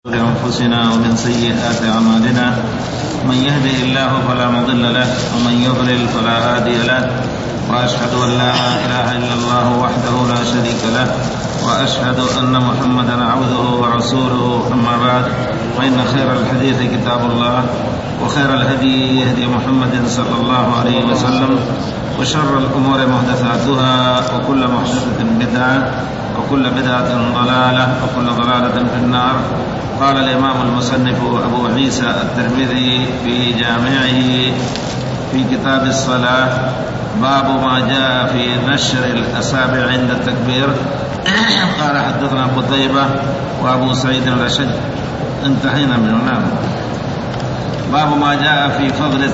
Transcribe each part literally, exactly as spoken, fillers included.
لأنفسنا ومن سيئات أعمالنا من يهده الله فلا مضل له ومن يضلل فلا هادي له وأشهد أن لا إله إلا الله وحده لا شريك له وأشهد أن محمدا عبده ورسوله. أما بعد، فإن خير الحديث كتاب الله وخير الهدي هدي محمد صلى الله عليه وسلم وشر الأمور محدثاتها وكل محدثة بدعة وكل بدعة ضلالة وكل ضلالة في النار. قال الإمام المصنف أبو عيسى الترمذي في جامعه في كتاب الصلاة: باب ما جاء في نشر الأصابع عند التكبير. قال حدثنا قتيبة وأبو سعيد الأشج. انتهينا من هنا. باب ما جاء في فضل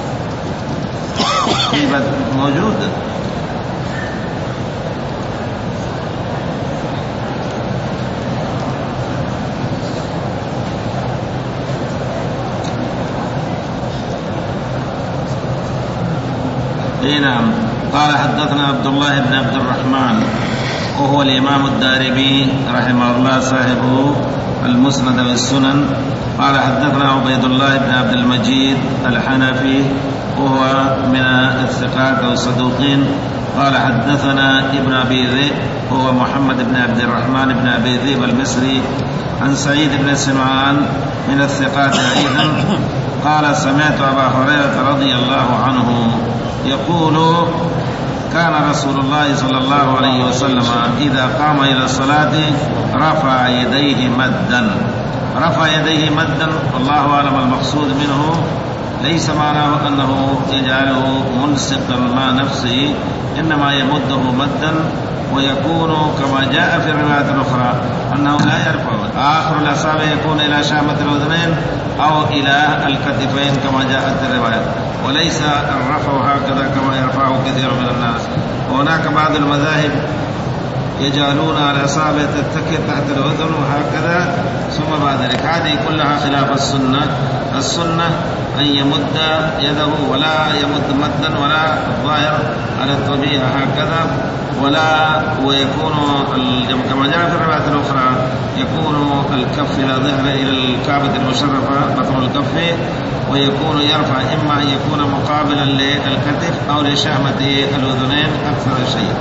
موجود نعم. قال حدثنا عبد الله بن عبد الرحمن وهو الإمام الدارمي رحمه الله صاحب المسند والسنن. قال حدثنا عبيد الله بن عبد المجيد الحنفي وهو من الثقات والصدوقين. قال حدثنا ابن أبي ذئب وهو محمد بن عبد الرحمن بن أبي ذئب المصري عن سعيد بن سمعان من الثقات أيضا. قال: سمعت أبا هريرة رضي الله عنه يقول: كان رسول الله صلى الله عليه وسلم إذا قام إلى الصلاة رفع يديه مدا. رفع يديه مدا، والله أعلم المقصود منه ليس معناه أنه يجعله ملصقا مع نفسه، إنما يمده مدا، ويكون كما جاء في الروايات الأخرى أنه لا يرفع آخر الأصابع، يكون إلى شامة الأذنين أو إلى الكتفين كما جاءت الروايات، وليس الرفع هكذا كما يرفعه كثير من الناس. وهناك بعض المذاهب يجعلون الأصابع تتكئ تحت الأذن وهكذا، ثم بعد ذلك هذه كلها خلاف السنة. السنة أن يمد يده ولا يمد مدا ولا الظاهر على الطبيعة هكذا، ولا ويكون كما جاء في الروايات الأخرى يكون الكف إلى ظهر إلى الكعبة المشرفة بطن الكف، ويكون يرفع إما أن يكون مقابلا للكتف أو لشهمة الأذنين أكثر شيء.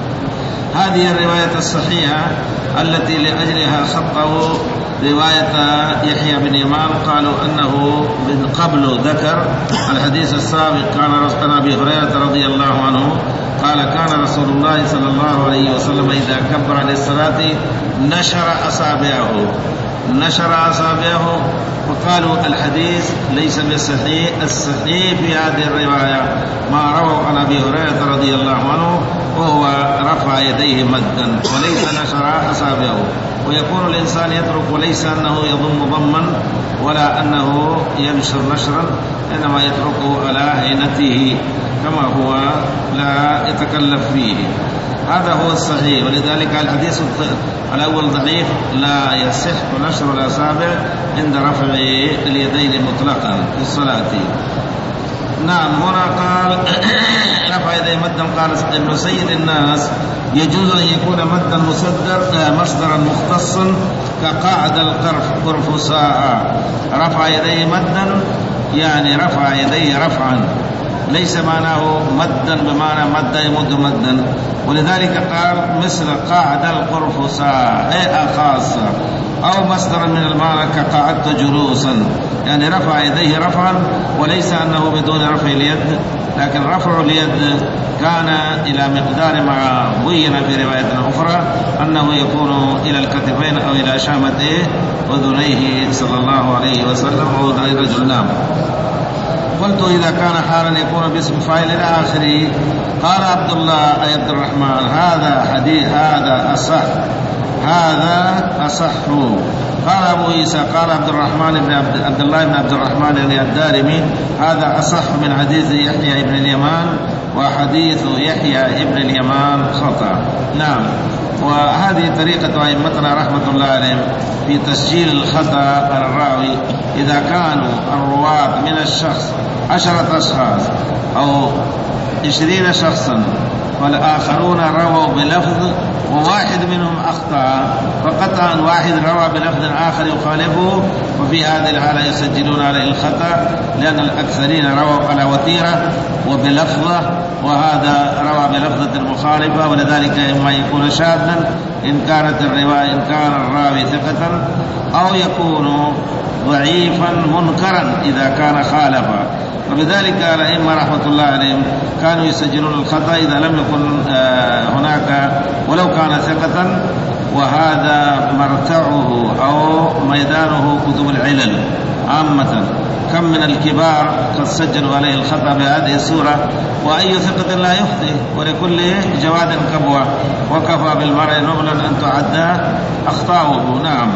هذه الرواية الصحيحة التي لأجلها خطأوا رواية يحيى بن يمان، قالوا أنه من قبل ذكر الحديث السابق. كان عن أبي هريرة رضي الله عنه قال: كان رسول الله صلى الله عليه وسلم إذا كبر للصلاة نشر أصابعه نشر أصابعه وقالوا الحديث ليس بالصحيح. الصحيح في هذه الرواية ما روى عن أبي هريرة رضي الله عنه، وهو رفع يديه مدا وليس نشر أصابعه. ويكون الإنسان يترك، وليس أنه يضم ضما ولا أنه ينشر نشرا، إنما يتركه على عينته كما هو لا يتكلف فيه. هذا هو الصحيح. ولذلك الحديث الأول ضعيف، لا يصح نشر الأصابع عند رفع اليدين مطلقا في الصلاة. نعم. هنا قال رفع يديه مدا. قال ابن سيد الناس: يجوز أن يكون مدا مصدر مصدرا مختصا كقاعد القرفصاء. رفع يديه مدا يعني رفع يديه رفعا، ليس معناه مدا بمعنى مد يمد مدا. ولذلك قال مثل قاعد القرفصاء أي خاصة، أو مصدر من المعنى كقعدت جلوسا، يعني رفع يديه رفعا، وليس أنه بدون رفع اليد، لكن رفع اليد كان إلى مقدار ما بين في رواية أخرى أنه يكون إلى الكتفين أو إلى شامته أذنيه صلى الله عليه وسلم أو أذني رجل. نام. قلت: إذا كان حالا يكون باسم فاعل إلى آخره. قال عبد الله أي عبد الرحمن: هذا حديث هذا أصح هذا أصح. قال أبو عيسى: قال عبد الرحمن بن عبد, عبد الله بن عبد الرحمن الدارمي: هذا أصح من حديث يحيى بن اليمان، وحديث يحيى بن اليمان خطأ. نعم. وهذه طريقة أئمتنا رحمة الله عليهم في تسجيل الخطأ على الراوي. إذا كانوا الرواة من الشخص عشرة أشخاص أو عشرين شخصا والآخرون رووا بلفظ وواحد منهم أخطأ فقطع عن واحد روى بلفظ آخر يخالفه، وفي هذه الحالة يسجلون عليه الخطأ، لأن الأكثرين رووا على وتيرة وبلفظة، وهذا روى بلفظة مخالفة، ولذلك إما يكون شاذا إن كانت الرواية إن كان الراوي ثقة، أو يكون ضعيفا منكرا إذا كان خالفا. وبذلك الأئمة رحمة الله عليهم كانوا يسجلون الخطأ إذا لم يكن هناك ولو كان ثقة، وهذا مرتعه أو ميدانه كتب العلل عامة. كم من الكبار قد سجلوا عليه الخطأ بهذه السورة، وأي ثقة لا يخطئ، ولكل جواد كبوة، وكفى بالمرء نبلا أن تعدى أخطاؤه. نعم.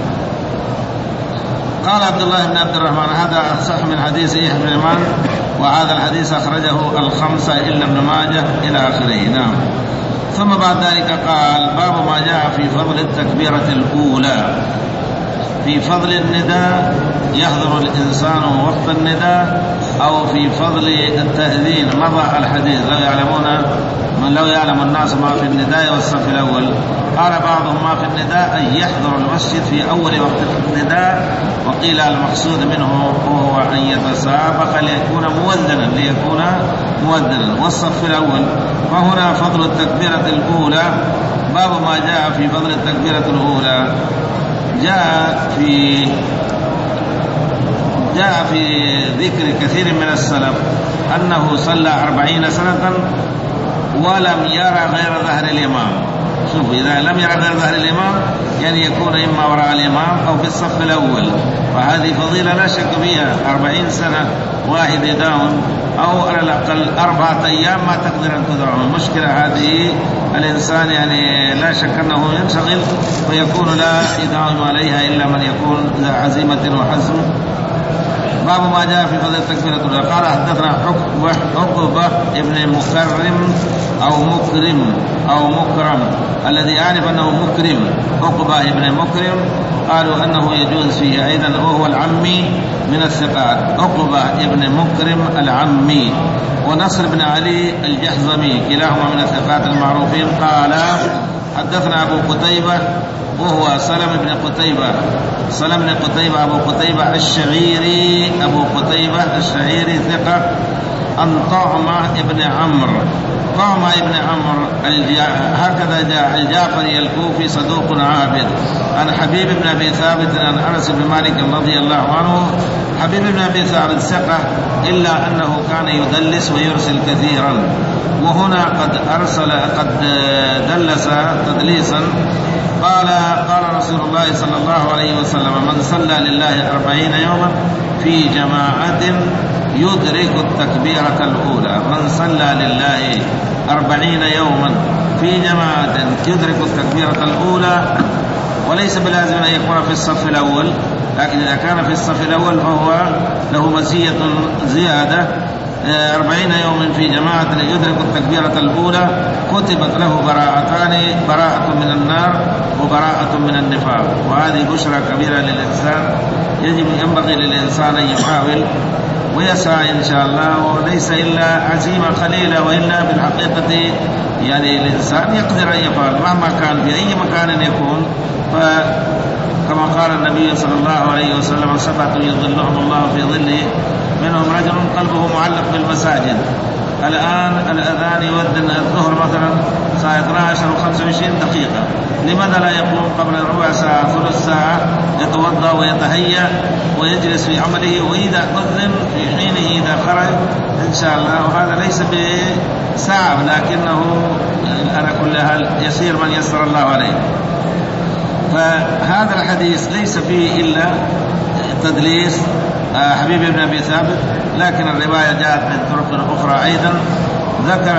قال عبد الله بن عبد الرحمن: هذا أصح من حديث يحيى بن معين، وهذا الحديث أخرجه الخمسة إلا ابن ماجه إلى آخره. نعم. ثم بعد ذلك قال: باب ما جاء في فضل التكبيرة الأولى. في فضل النداء، يحضر الإنسان وقت النداء، أو في فضل التأذين. مضى الحديث لو يعلمون من لو يعلم الناس ما في النداء والصف الأول. قال بعضهم ما في النداء أن يحضر المسجد في أول وقت النداء، وقيل المقصود منه هو أن يتسابق ليكون مؤذنا ليكون مؤذنا والصف الأول. وهنا فضل التكبيرة الأولى. باب ما جاء في فضل التكبيرة الأولى. جاء في جاء في ذكر كثير من السلف أنه صلى أربعين سنة ولم يرى غير ظهر الإمام. شوف، إذا لم يرى غير ظهر الإمام يعني يكون إما وراء الإمام أو في الصف الأول، وهذه فضيلة لا شك فيها. أربعين سنة واحد يداوم، أو على الأقل أربعة أيام ما تقدر أن تدعم. المشكلة هذه الإنسان يعني لا شك أنه ينشغل ويكون لا يداوم عليها إلا من يكون ذا عزيمة وحزم. باب ما جاء في فضل التكبيرة الأولى. قال: حدثنا عقبة ابن مكرم أو مكرم أو مكرم، الذي يعرف أنه مكرم عقبة ابن مكرم، قالوا أنه يجوز فيه أيضا، وهو العمي من الثقات. عقبة ابن مكرم العمي، ونصر بن علي الجحظمي كلاهما من الثقات المعروفين. قال: حدثنا أبو قتيبة وهو سلم بن قتيبة سلم بن قتيبة أبو قتيبة الشعيري أبو قتيبة الشعيري ثقة، عن طعمة ابن عمرو طعمة ابن عمرو هكذا جاء الجعفري الكوفي صدوق عابد، عن حبيب بن أبي ثابت عن أنس بن مالك رضي الله عنه. حبيب بن أبي ثابت ثقة، إلا أنه كان يدلس ويرسل كثيرا، وهنا قد أرسل قد دلس تدليسا. قال قال رسول الله صلى الله عليه وسلم: من صلى لله أربعين يوما في جماعة يدرك التكبيرة الأولى. من صلى لله أربعين يوما في جماعة يدرك التكبيرة الأولى، وليس بلازم أن يكون في الصف الأول، لكن إذا كان في الصف الأول فهو له مزية زيادة. أربعين يوما في جماعة يدرك التكبيرة الأولى كتبت له براءتان: براءة من النار وبراءة من النفاق. وهذه بشرى كبيرة للإنسان، يجب ينبغي للإنسان أن يحاول ويسعى إن شاء الله، وليس إلا عزيمة قليلة، وإلا بالحقيقة يعني الإنسان يقدر أن يفعل مهما كان في أي مكان يكون. فكما قال النبي صلى الله عليه وسلم: سبعة يظلهم الله في ظله، منهم رجل قلبه معلق بالمساجد. الآن الأذان يؤذن الظهر مثلا الساعة اثنتا عشرة وخمسة وعشرين دقيقة، لماذا لا يقوم قبل ربع ساعة ثلث ساعة يتوضأ ويتهيأ ويجلس في عمله، وإذا أذن في حينه إذا خرج إن شاء الله. وهذا ليس بصعب، لكنه على كل حال يسير من يسر الله عليه. فهذا الحديث ليس فيه إلا تدليس حبيب بن أبي ثابت، لكن الرواية جاءت من طرق أخرى أيضا. ذكر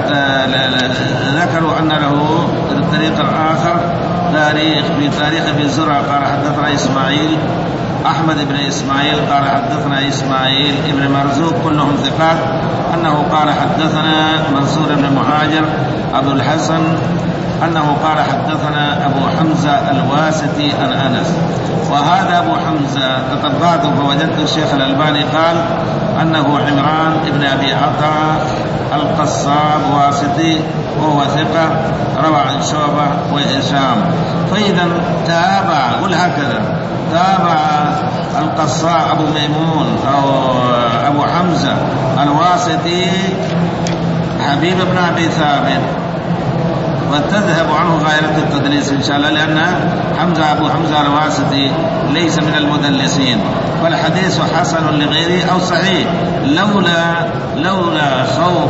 ذكروا أن له الطريق الآخر تاريخ بتاريخ ابن زرع. قال: حدثنا إسماعيل أحمد بن إسماعيل قال حدثنا إسماعيل بن مرزوق كلهم ثقات أنه قال حدثنا منصور بن مهاجر أبو الحسن أنه قال حدثنا أبو حمزة الواسطي عن أنس. وهذا أبو حمزة تتبعته فوجدت الشيخ الألباني قال أنه عمران بن أبي عطاء القصاب واسطي وهو ثقة روى عن شعبة وهشام. فإذا تابع قل هكذا تابع القصاب أبو ميمون أو أبو حمزة الواسطي حبيب بن أبي ثابت، وتذهب عنه غاية التدليس إن شاء الله، لأن حمزة أبو حمزة الواسطي ليس من المدلسين، والحديث حسن لغيره أو صحيح لولا لولا خوف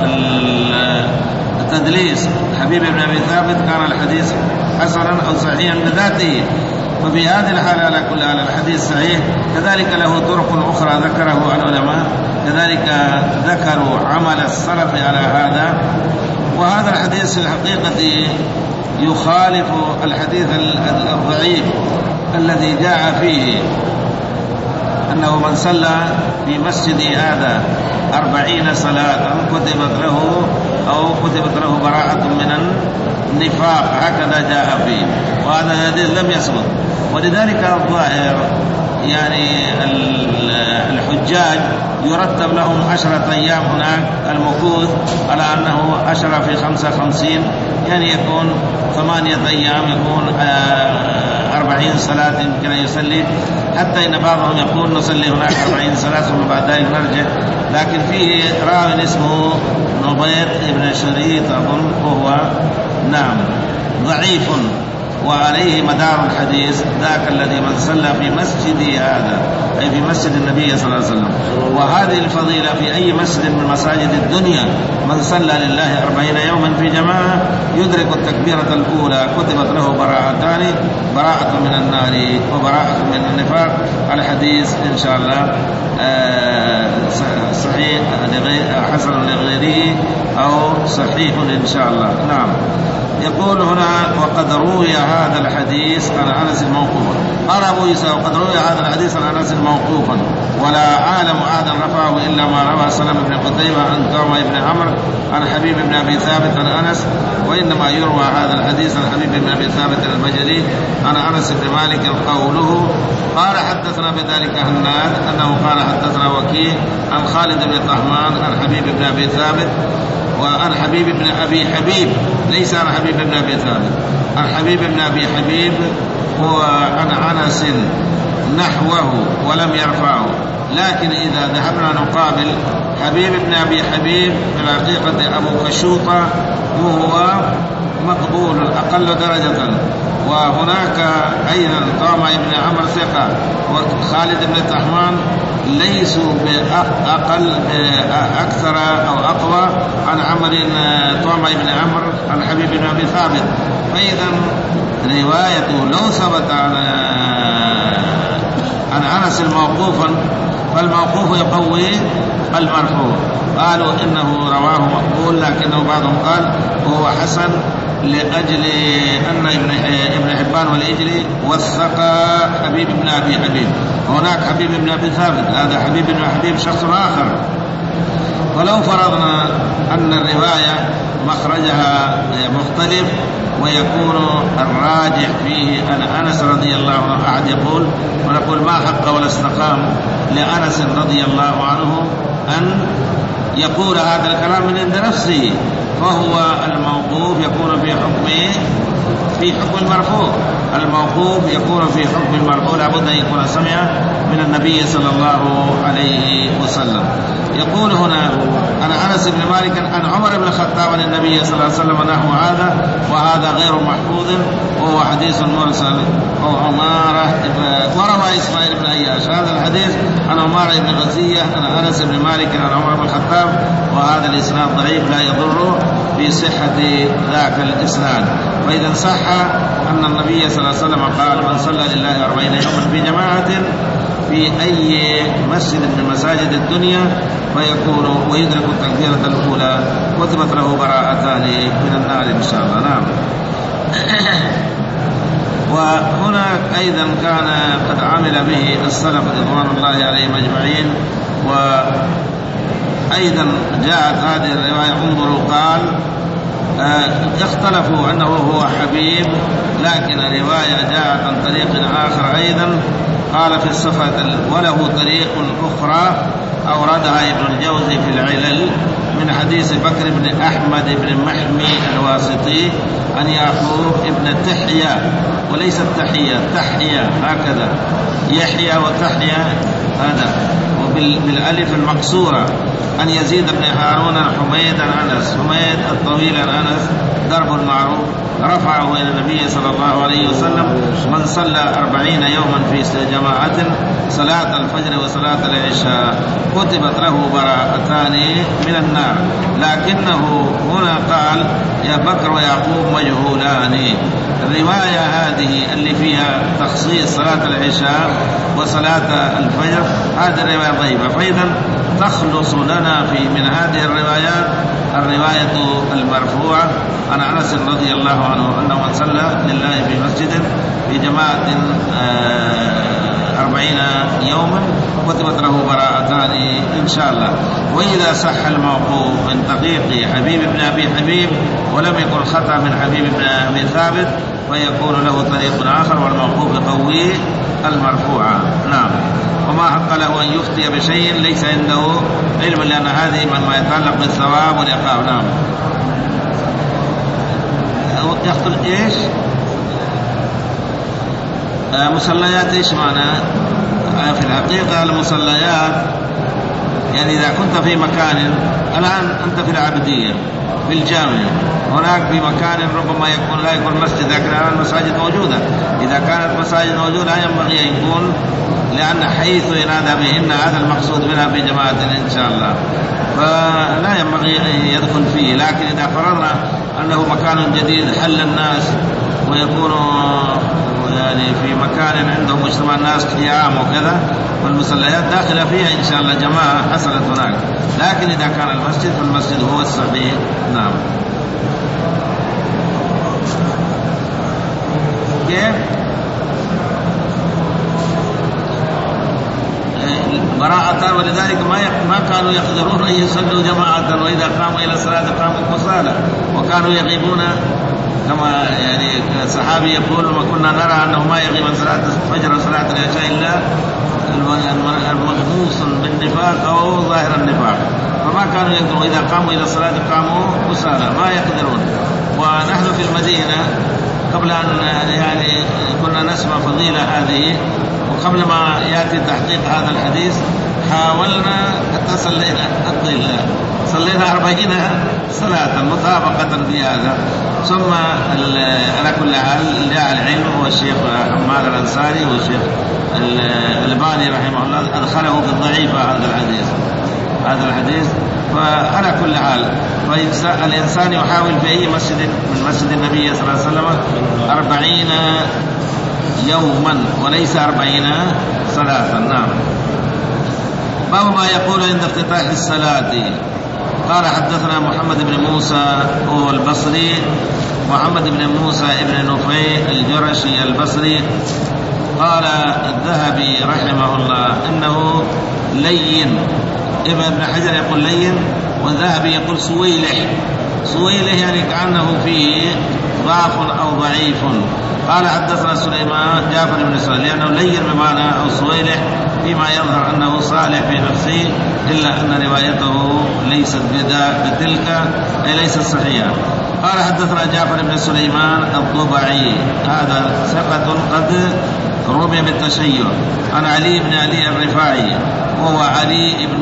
التدليس حبيب بن أبي ثابت كان الحديث حسنا أو صحيحا بذاته. وفي هذه الحالة على كل حال الحديث صحيح. كذلك له طرق أخرى ذكره العلماء، كذلك ذكروا عمل السلف على هذا. وهذا الحديث في الحقيقة يخالف الحديث الضعيف الذي جاء فيه أنه من صلى في مسجد هذا أربعين صلاة كتبت له أو كتبت له براءة من النفاق، هكذا جاء فيه، وهذا الحديث لم يثبت. ولذلك الظاهر يعني الحجاج يرتب لهم عشرة أيام هناك المكوث على أنه عشرة في خمسة خمسين، يعني يكون ثمانية أيام، يكون أربعين صلاة يمكن أن يصلي، حتى إن بعضهم يقول نصلي هناك أربعين صلاة ثم بعد ذلك نرجع. لكن فيه راوي اسمه نبيط بن شريط أظن وهو نعم ضعيف، وعليه مدار الحديث ذاك الذي من صلى في مسجد هذا أي في مسجد النبي صلى الله عليه وسلم. وهذه الفضيلة في أي مسجد من مساجد الدنيا، من صلى لله أربعين يوما في جماعة يدرك التكبيرة الأولى كتبت له براءتان، براءة من النار وبراءة من النفاق. الحديث إن شاء الله صحيح حسن لغيره أو صحيح إن شاء الله. نعم. يقول هنا وقد روي هذا الحديث عن أنس موقوفا. قال أبو عيسى وقد روي هذا الحديث عن أنس موقوفا، ولا أعلم أحدا رفعه إلا ما روى سلم بن قتيبة عن توما بن عمرو عن حبيب بن أبي ثابت عن أنس، وإنما يروى هذا الحديث عن حبيب بن أبي ثابت البجلي عن أنس بن مالك قوله قال حدثنا بذلك هناد أنه قال حدثنا وكيع عن خالد بن طهمان عن حبيب بن أبي ثابت وعن حبيب بن أبي حبيب، ليس عن حبيب بن أبي ثابت، عن حبيب بن أبي حبيب هو عن أنس نحوه ولم يرفعه. لكن إذا ذهبنا نقابل حبيب بن أبي حبيب في الحقيقة أبو خشوطة وهو مقبول أقل درجة، وهناك أيضا طامع بن عمرو ثقة وخالد بن طهمان ليسوا بأقل أكثر أو أقوى عن عمر طامع بن عمرو عن حبيب بن أبي ثابت. فإذا روايته لو ثبت عن عن أنس موقوفا فالموقوف يقوي المرفوع. قالوا إنه رواه مقبول، لكنه بعضهم قال هو حسن لأجل أن ابن حبان والإجلي وثق حبيب بن أبي حبيب، هناك حبيب بن أبي ثابت، هذا حبيب بن حبيب شخص آخر. ولو فرضنا أن الرواية مخرجها مختلف ويكون الراجح فيه أن أنس رضي الله عنه أحد يقول ونقول ما حق ولا استقام لأنس رضي الله عنه أن يقول هذا الكلام من عند نفسه، فهو الموقوف يكون في حكمه في حكم المرفوع، الموقوف يكون في حكم المرفوع لابد أن يكون سمع من النبي صلى الله عليه وسلم. يقول هنا عن أنس بن مالك عن عمر بن الخطاب عن النبي صلى الله عليه وسلم نحو هذا، وهذا غير محفوظ وهو حديث مرسل. وعمارة وروى إسماعيل بن أياش هذا الحديث عن عمارة بن غزية عن أنس بن مالك عن عمر بن الخطاب، وهذا الإسناد ضعيف لا يضر في صحة ذاك الإسناد. وإذا صح أن النبي صلى الله عليه وسلم قال من صلى لله أربعين يوما في جماعة في أي مسجد من مساجد الدنيا فيكون ويدرك التكبيرة الأولى كتبت له براءتان من النار إن شاء الله. نعم. وهناك أيضا كان قد عمل به السلف رضوان الله عليهم أجمعين. وأيضا جاءت هذه الرواية انظروا قال اختلفوا أنه هو حبيب، لكن الرواية جاءت عن طريق آخر أيضا قال في الصفة وله طريق أخرى أوردها ابن الجوزي في العلل من حديث بكر بن أحمد بن محمي الواسطي عن يعقوب ابن تحيا، وليس التحية تحيا هكذا يحيى وتحيا هذا وبالألف المكسورة عن يزيد بن هارون حميد عن أنس حميد الطويل عن أنس ضرب المعروف رفعه إلى النبي صلى الله عليه وسلم من صلى أربعين يوما في جماعة صلاة الفجر وصلاة العشاء كتبت له براءتان من النار، لكنه هنا قال يا بكر ويعقوب مجهولان. الرواية هذه اللي فيها تخصيص صلاة العشاء وصلاة الفجر هذه الرواية ضعيفة، فإذا تخلص لنا في من هذه الروايات الرواية المرفوعة عن أنس رضي الله عنه أنه من صلى لله في مسجد في جماعة أربعين يوما كتبت له براءتان إن شاء الله. وإذا صح الموقوف من طريق حبيب بن أبي حبيب ولم يكن خطأ من حبيب بن أبي ثابت فيكون له طريق آخر والموقوف يقوي المرفوعة. نعم. وما حق له أن يفتي بشيء ليس عنده علم، لأن هذه مما يتعلق بالثواب والعقاب. نعم. يقتل إيش آه مصليات إيش معنى آه في الحقيقة المصليات يعني إذا كنت في مكان الآن أنت في العبدية في الجامع هناك في مكان ربما يكون لا يكون مسجد لكن الآن المساجد موجودة، إذا كانت مساجد موجودة ينبغي أن يكون لأن حيث ينادى بهن هذا المقصود منها في جماعة إن شاء الله فلا ينبغي أن يدخل فيه. لكن إذا فرضنا أنه مكان جديد حل الناس ويكون يعني في مكان عندهم مجتمع الناس قيام وكذا والمصليات داخلة فيها إن شاء الله جماعة حصلت هناك، لكن إذا كان المسجد فالمسجد هو الصحيح. نعم. كيف براءة، ولذلك ما ما كانوا يقدرون أن يصلوا جماعة، وإذا قاموا إلى الصلاة قاموا كسالى وكانوا يغيبون كما يعني الصحابي يقول وما كنا نرى أنه ما يغيب عن صلاة الفجر وصلاة العشاء إلا المغموس بالنفاق أو ظاهر النفاق، فما كانوا يقدرون إذا قاموا إلى الصلاة قاموا كسالى ما يقدرون. ونحن في المدينة قبل أن يعني كنا نسمع فضيلة هذه وقبل ما يأتي تحقيق هذا الحديث حاولنا حتى صلينا الضيلة صلينا أربعين صلاة مطابقة في هذا. ثم على كل حال جاء العلم هو الشيخ حماد الأنصاري والشيخ الألباني رحمه الله أدخله في الضعيفة هذا الحديث هذا الحديث فعلى كل حال فالإنسان يحاول في أي مسجد من مسجد النبي صلى الله عليه وسلم أربعين يوما وليس أربعين صلاة. نعم. باب ما يقول عند افتتاح الصلاة. قال حدثنا محمد بن موسى هو البصري محمد بن موسى ابن نفيع الجرشي البصري قال الذهبي رحمه الله إنه لين، ابن حجر يقول لين والذهبي يقول سويلح سويلح يعني كأنه فيه ضعف أو ضعيف. قال حدثنا سليمان جعفر بن سليمان لأنه لين بمعنى أو سويلح فيما يظهر أنه صالح في نفسه إلا أن روايته ليست بتلك أي ليست صحيحة. قال حدثنا جعفر بن سليمان الضبعي هذا ثقة قد رمي بالتشيع عن علي بن علي الرفاعي وهو علي بن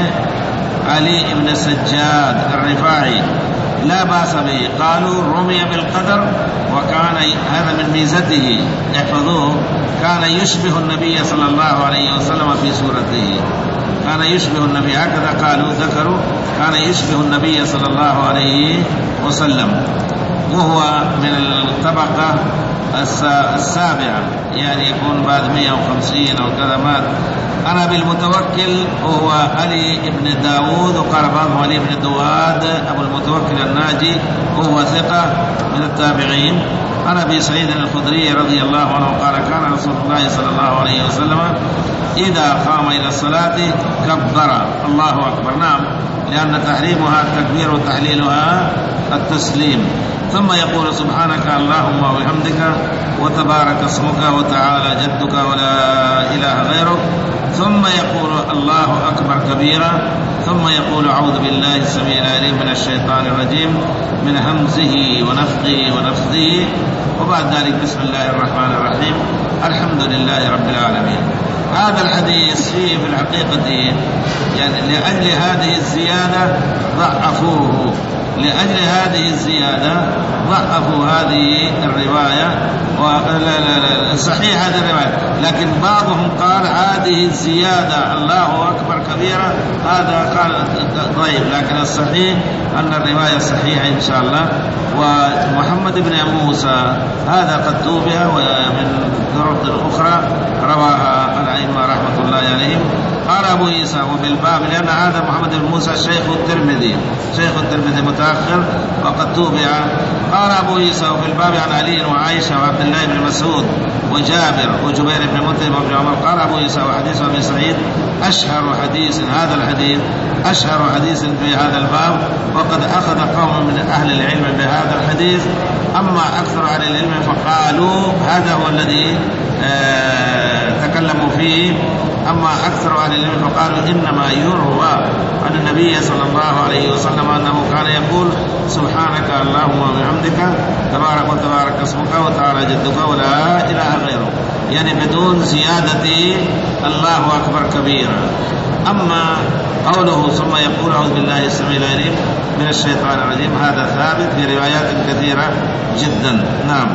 علي بن سجاد الرفاعي لا بأس به. قالوا رمي بالقدر وكان هذا من ميزته احفظوه كان يشبه النبي صلى الله عليه وسلم في صورته كان يشبه النبي هكذا قالوا ذكروا كان يشبه النبي صلى الله عليه وسلم وهو من الطبقة السابعة يعني يكون بعد مئة وخمسين أو كذا مات. أنا بالمتوكل وهو علي بن داود وقال بعضهم علي بن دواد أبو المتوكل الناجي وهو ثقة من التابعين عن أبي سعيد الخدري رضي الله عنه قال كان رسول الله صلى الله عليه وسلم إذا قام إلى الصلاة كبر الله أكبر. نعم، لأن تحريمها التكبير وتحليلها التسليم. ثم يقول سبحانك اللهم وبحمدك وتبارك اسمك وتعالى جدك ولا إله غيرك. ثم يقول الله أكبر كبيرا. ثم يقول أعوذ بالله السميع العليم من الشيطان الرجيم من همزه ونفخه ونفثه. وبعد ذلك بسم الله الرحمن الرحيم الحمد لله رب العالمين. هذا الحديث فيه في الحقيقة يعني لأجل هذه الزيادة ضعفوه، لأجل هذه الزيادة ضعفوا هذه الرواية. صحيح هذه الرواية، لكن بعضهم قال هذه الزيادة الله أكبر كبيرة هذا قال ضعيف، لكن الصحيح أن الرواية صحيحة إن شاء الله. ومحمد بن موسى هذا قد توبه ومن طرق أخرى رواها الأئمة رحمة الله عليهم. قال أبو عيسى وفي الباب، لأن هذا محمد بن موسى شيخ الترمذي شيخ الترمذي متأخر وقد توبع. قال أبو عيسى وفي الباب عن علي وعائشة وعبد الله بن مسعود وجابر وجبير بن مطعم وابن عمر. قال أبو عيسى وحديث أبي سعيد أشهر حديث، هذا الحديث أشهر حديث في هذا الباب، وقد أخذ قوم من أهل العلم بهذا الحديث. أما أكثر أهل العلم فقالوا هذا هو الذي آه تكلموا فيه. أما أكثر أهل العلم فقالوا إنما يروى عن النبي صلى الله عليه وسلم أنه كان يقول سبحانك اللهم وبحمدك تبارك وتبارك اسمك وتعالى جدك ولا إله غيره، يعني بدون زيادة الله أكبر كبيرا. أما قوله ثم يقول أعوذ بالله السميع العليم من الشيطان الرجيم هذا ثابت في روايات كثيرة جدا. نعم،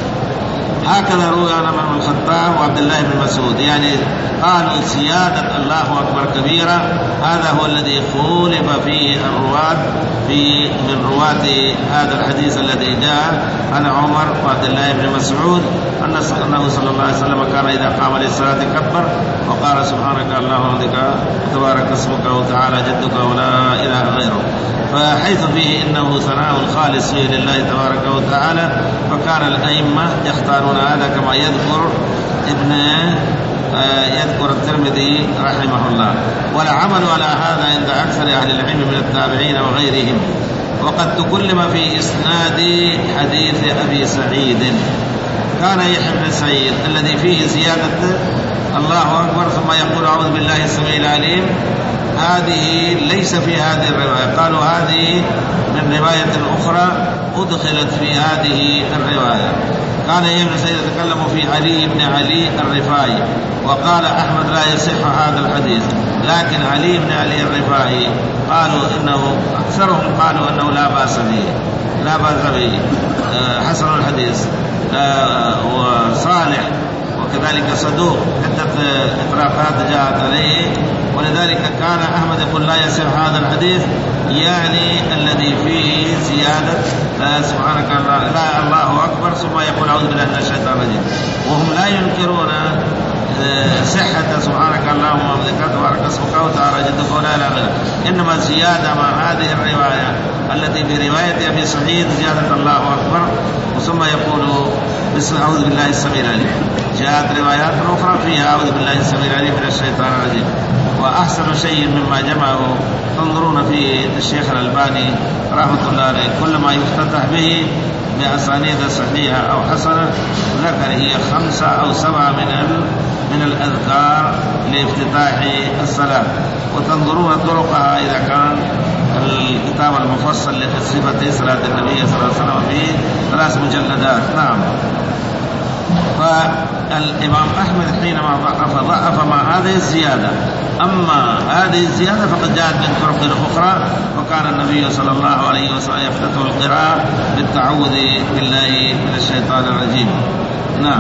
هكذا روى عن عمر بن الخطاب وعبد الله بن مسعود، يعني قالوا زيادة الله أكبر كبيرا هذا هو الذي خولف فيه الرواة في من رواة هذا الحديث الذي جاء عن عمر وعبد الله بن مسعود أنه صلى الله عليه وسلم كان إذا قام للصلاة كبر وقال سبحانك اللهم وبحمدك تبارك اسمك وتعالى جدك ولا إله غيره. فحيث فيه إنه ثناء خالص لله تبارك وتعالى، فكان الأئمة يختارون هذا كما يذكر ابن يذكر الترمذي رحمه الله. والعمل على هذا عند أكثر أهل العلم من التابعين وغيرهم. وقد تكلم في إسناد حديث أبي سعيد كان يحيى بن سعيد الذي فيه زيادة الله أكبر ثم يقول أعوذ بالله السميع العليم، هذه ليس في هذه الرواية، قالوا هذه من رواية أخرى أدخلت في هذه الرواية. كان يحيى بن سعيد يتكلم في علي بن علي الرفاعي، وقال أحمد لا يصح هذا الحديث، لكن علي بن علي الرفاعي قالوا إنه أكثرهم قالوا أنه لا بأس به لا بأس به حسن الحديث وصالح، وكذلك صدوق، عدة إطرافات جاءت عليه. ولذلك كان أحمد يقول لا يصح هذا الحديث، يعني الذي فيه زيادة سبحانك لا الله أكبر ثم يقول أعوذ بالله من الشيطان الرجيم، وهم لا ينكرون صحة سبحانك اللهم وبحمدك تبارك اسمك وتعالى جدك ولا إله غيرك، إنما الزيادة مع هذه الرواية التي في رواية أبي سعيد زيادة الله أكبر ثم يقول بسم أعوذ بالله السميع العليم. جاءت روايات أخرى فيها أعوذ بالله السميع العليم من الشيطان الرجيم. وأحسن شيء مما جمعه تنظرون في الشيخ الألباني رحمة الله عليه، كل ما يفتتح به بأسانيد صحيحة أو حسنة ذكر هي خمسة أو سبعة من من الأذكار لافتتاح الصلاة، وتنظرون طرقها إذا كان الكتاب المفصل لصفة صلاة النبي صلى الله عليه وسلم فيه ثلاث مجلدات. نعم. فالإمام أحمد حينما ضعف ضعف مع هذه الزيادة، أما هذه الزيادة فقد جاءت من طرق أخرى، وكان النبي صلى الله عليه وسلم يفتتح القراءة بالتعوذ بالله من الشيطان الرجيم. نعم.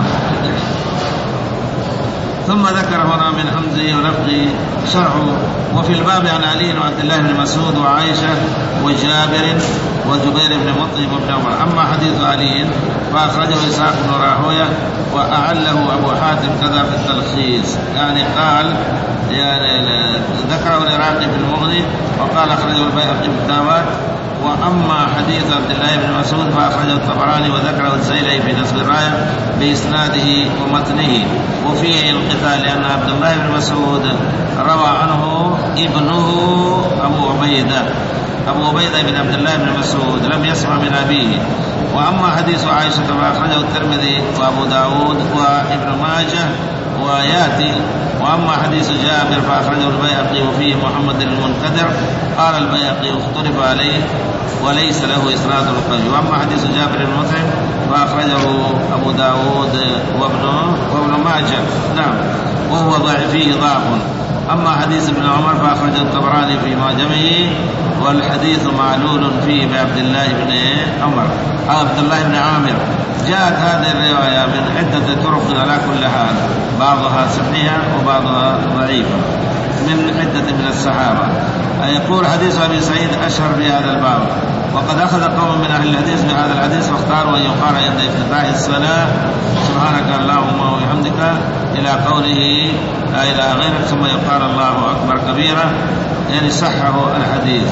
ثم ذكر هنا من حمزه ونفخه شرعه. وفي الباب عن علي وعبد الله بن مسعود وعائشة وجابر وزبير بن مطعم وابن عمر. أما حديث علي فأخرجه إسحاق بن راهويه وأعله أبو حاتم كذا في التلخيص، يعني قال يعني ذكره العراقي في المغني وقال أخرجه البيهقي في الدعوات. وأما حديث عبد الله بن مسعود فأخرجه الطبراني وذكره الزيلعي في نصب الراية بإسناده ومتنه وفيه انقطاع، لأن عبد الله بن مسعود روى عنه ابنه أبو عبيدة أبو عبيدة بن عبد الله بن مسعود لم يسمع من أبيه. وأما حديث عائشة فأخرجه الترمذي وأبو داود وابن ماجه وياتي. وأما حديث جابر فأخرجه البيهقي وفيه محمد المنكدر قال البيهقي اختلف عليه وليس له إسناد قوي. وأما حديث جابر بن مطعم فأخرجه أبو داود وابن وابن ماجه نعم وهو ضعيف فيه ضعف. أما حديث ابن عمر فأخرجه الطبراني في معجمه والحديث معلول فيه بعبد الله بن عمر أو عبد الله بن عامر. جاءت هذه الرواية من عدة طرق على كل حال، بعضها صحيحة وبعضها ضعيفة من عدة من الصحابة. يقول حديث أبي سعيد أشهر بهذا الباب. وقد أخذ قوم من أهل الحديث بهذا الحديث واختاروا أن يقال عند افتتاح الصلاة سبحانك اللهم وبحمدك إلى قوله لا إله غيرك ثم يقال الله أكبر كبيرا، يعني صحه الحديث.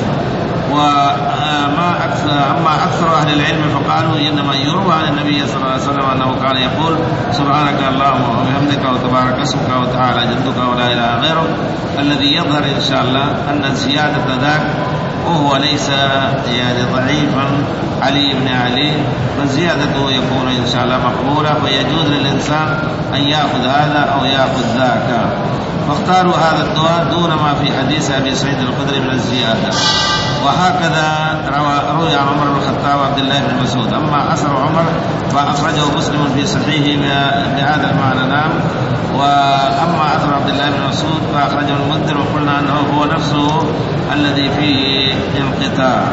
وما أكثر أما أكثر أهل العلم فقالوا إنما يروى عن النبي صلى الله عليه وسلم أنه كان يقول سبحانك اللهم وبحمدك وتبارك اسمك وتعالى جدك ولا إله غيرك. الذي يظهر إن شاء الله أن زيادة ذاك وهو ليس يعني ضعيفا علي بن علي، فزيادته يكون إن شاء الله مقبولة، فيجوز للإنسان أن يأخذ هذا أو يأخذ ذاك. فاختاروا هذا الدعاء دون ما في حديث أبي سعيد الخدري من الزيادة. وهكذا روي عن عمر بن الخطاب وعبد الله بن مسعود. أما أثر عمر فأخرجه مسلم في صحيحه بهذا المعنى نعم. وأما أثر عبد الله بن مسعود فأخرجه المنذر وقلنا أنه هو نفسه الذي فيه انقطاع.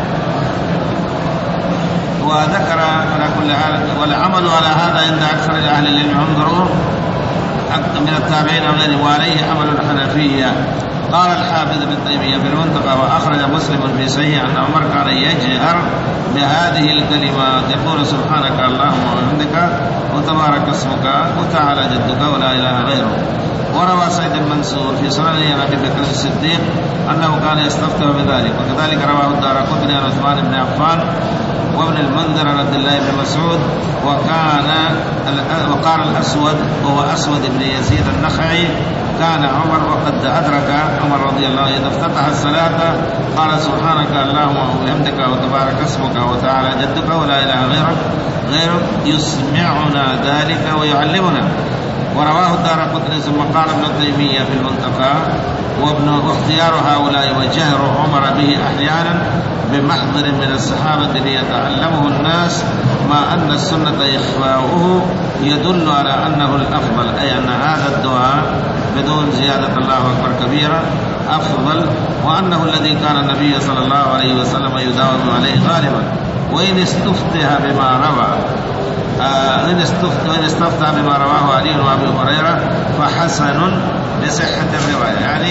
وذكر على كل حال والعمل على هذا عند أكثر أهل العلم انظروا من التابعين وغيرهم، وعليه عمل الحنفية. قال الحافظ ابن تيمية في المنتقى وأخرج مسلم في صحيح أن عمر كان يجهر بهذه الكلمات يقول سبحانك اللهم وبحمدك وتبارك اسمك وتعالى جدك ولا إله غيره. وروى سيد المنصور في سنن أبي بكر الصديق أنه كان يستفتح بذلك. وكذلك رواه الدارقطني عن عثمان بن عفان وابن المنذر عن عبد الله بن مسعود. وكان وقال الأسود وهو أسود بن يزيد النخعي كان عمر وقد أدرك عمر رضي الله عنه إذا افتتح الصلاة قال سبحانك اللهم وبحمدك وتبارك اسمك وتعالى جدك ولا إله غيرك غيرك يسمعنا ذلك ويعلمنا. ورواه الدارقطني ثم قال ابن تيمية في المنتقى وابن واختيار هؤلاء وجهر عمر به أحيانا بمحضر من الصحابة ليتعلمه الناس، ما أن السنة إخفاؤه يدل على أنه الأفضل، أي أن هذا الدعاء بدون زيادة الله أكبر كبيرا أفضل، وأنه الذي كان النبي صلى الله عليه وسلم يداوم عليه غالبا. وإن استفتح بما روى آه إن استفتح بما رواه علي وأبي هريرة فحسن لصحة الرواية، يعني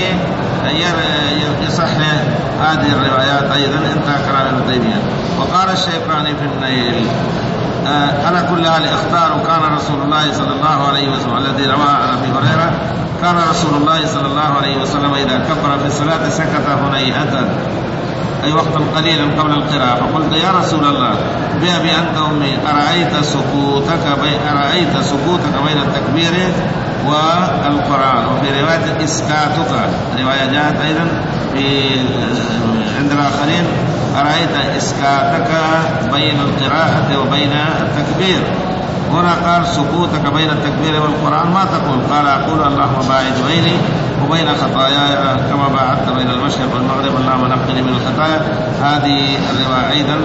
يصح هذه الروايات أيضا انتهى كلام ابن تيمية. وقال الشيخاني في النيل آه على كل حال اختاروا كان رسول الله صلى الله عليه وسلم الذي رواه عن أبي هريرة كان رسول الله صلى الله عليه وسلم إذا كبر في الصلاة سكت هنيهة أي وقتا قليلا قبل القراءة. فقلت يا رسول الله بأبي أنت أمي أرأيت سكوتك بين أرأيت سكوتك بين التكبير والقرآن. وفي رواية إسكاتك رواية جاءت أيضا في عند الآخرين أرأيت إسكاتك بين القراءة وبين التكبير. هنا قال سكوتك بين التكبير والقرآن ما تقول؟ قال أقول اللهم باعد بيني وبين خطاياي كما باعدت بين المشرق والمغرب اللهم نقني من الخطايا. هذه الرواية أيضا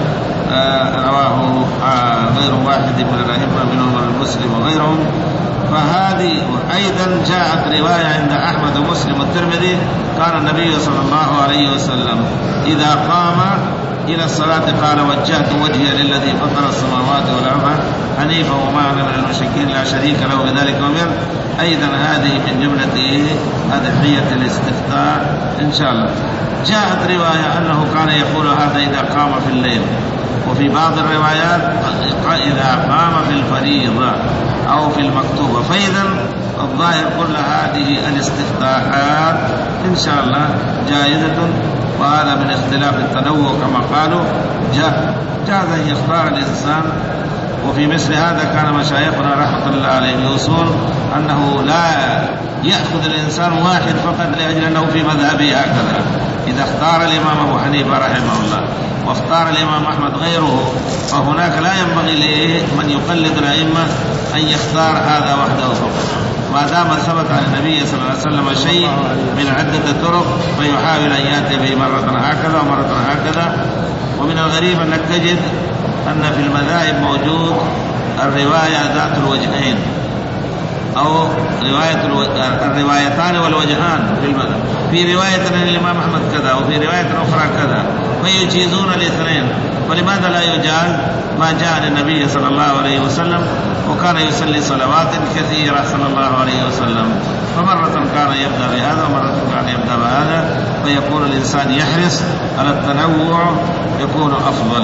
رواه غير واحد من الأئمة منهم المسلم وغيرهم. فهذه أيضا جاءت رواية عند أحمد ومسلم والترمذي كان النبي صلى الله عليه وسلم إذا قام إلى الصلاة قال وجهت وجهي للذي فطر السماوات والأرض حنيفا وما أنا من المشركين لا شريك له بذلك أمرت. أيضا هذه من جملة أدعية الاستفتاء إن شاء الله. جاءت رواية أنه كان يقول هذا إذا قام في الليل وفي بعض الروايات إذا قام في الفريضة أو في المكتوبة. فإذا الظاهر كل هذه الاستفتاحات إن شاء الله جائزة، وهذا من اختلاف التنوع كما قالوا، جاز أن يختار الإنسان. وفي مثل هذا كان مشايخنا رحمة الله عليهم يوصون أنه لا يأخذ الإنسان واحد فقط لأجل أنه في مذهبه هكذا. إذا اختار الإمام أبو حنيفة رحمه الله واختار الإمام أحمد غيره، فهناك لا ينبغي لمن يقلد الأئمة أن يختار هذا وحده فقط، ما دام ثبت عن النبي صلى الله عليه وسلم شيء من عدة طرق فيحاول أن يأتي به مرة هكذا ومرة هكذا. ومن الغريب أنك تجد أن في المذاهب موجود الرواية ذات الوجهين أو رواية الو... الروايتان والوجهان في المذهب، في رواية للإمام أحمد كذا وفي رواية أخرى كذا، فيجيزون الاثنين. ولماذا لا يجاز ما جاء للنبي صلى الله عليه وسلم؟ وكان يصلي صلوات كثيرة صلى الله عليه وسلم، فمرة كان يبدأ بهذا ومرة كان يبدأ بهذا، فيكون الإنسان يحرص على التنوع يكون أفضل.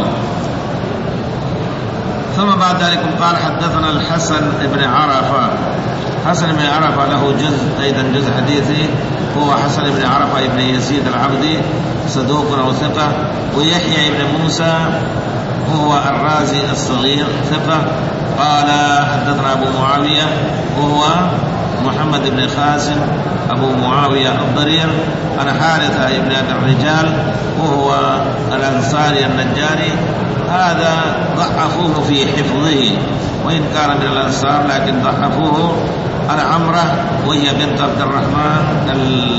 ثم بعد ذلك قال حدثنا الحسن بن عرفة. حسن بن عرفة له جزء أيضا جزء حديثي، هو حسن بن عرفة بن يزيد العبدي صدوق أو ثقة. ويحيى بن موسى هو الرازي الصغير ثقة. قال حدثنا أبو معاوية وهو محمد بن خاسم أبو معاوية الضرير عن حارثة بن أبي الرجال وهو الأنصاري النجاري. هذا ضعفوه في حفظه وإن كان من الأنصار، لكن ضعفوه عن عمرة وهي بنت عبد الرحمن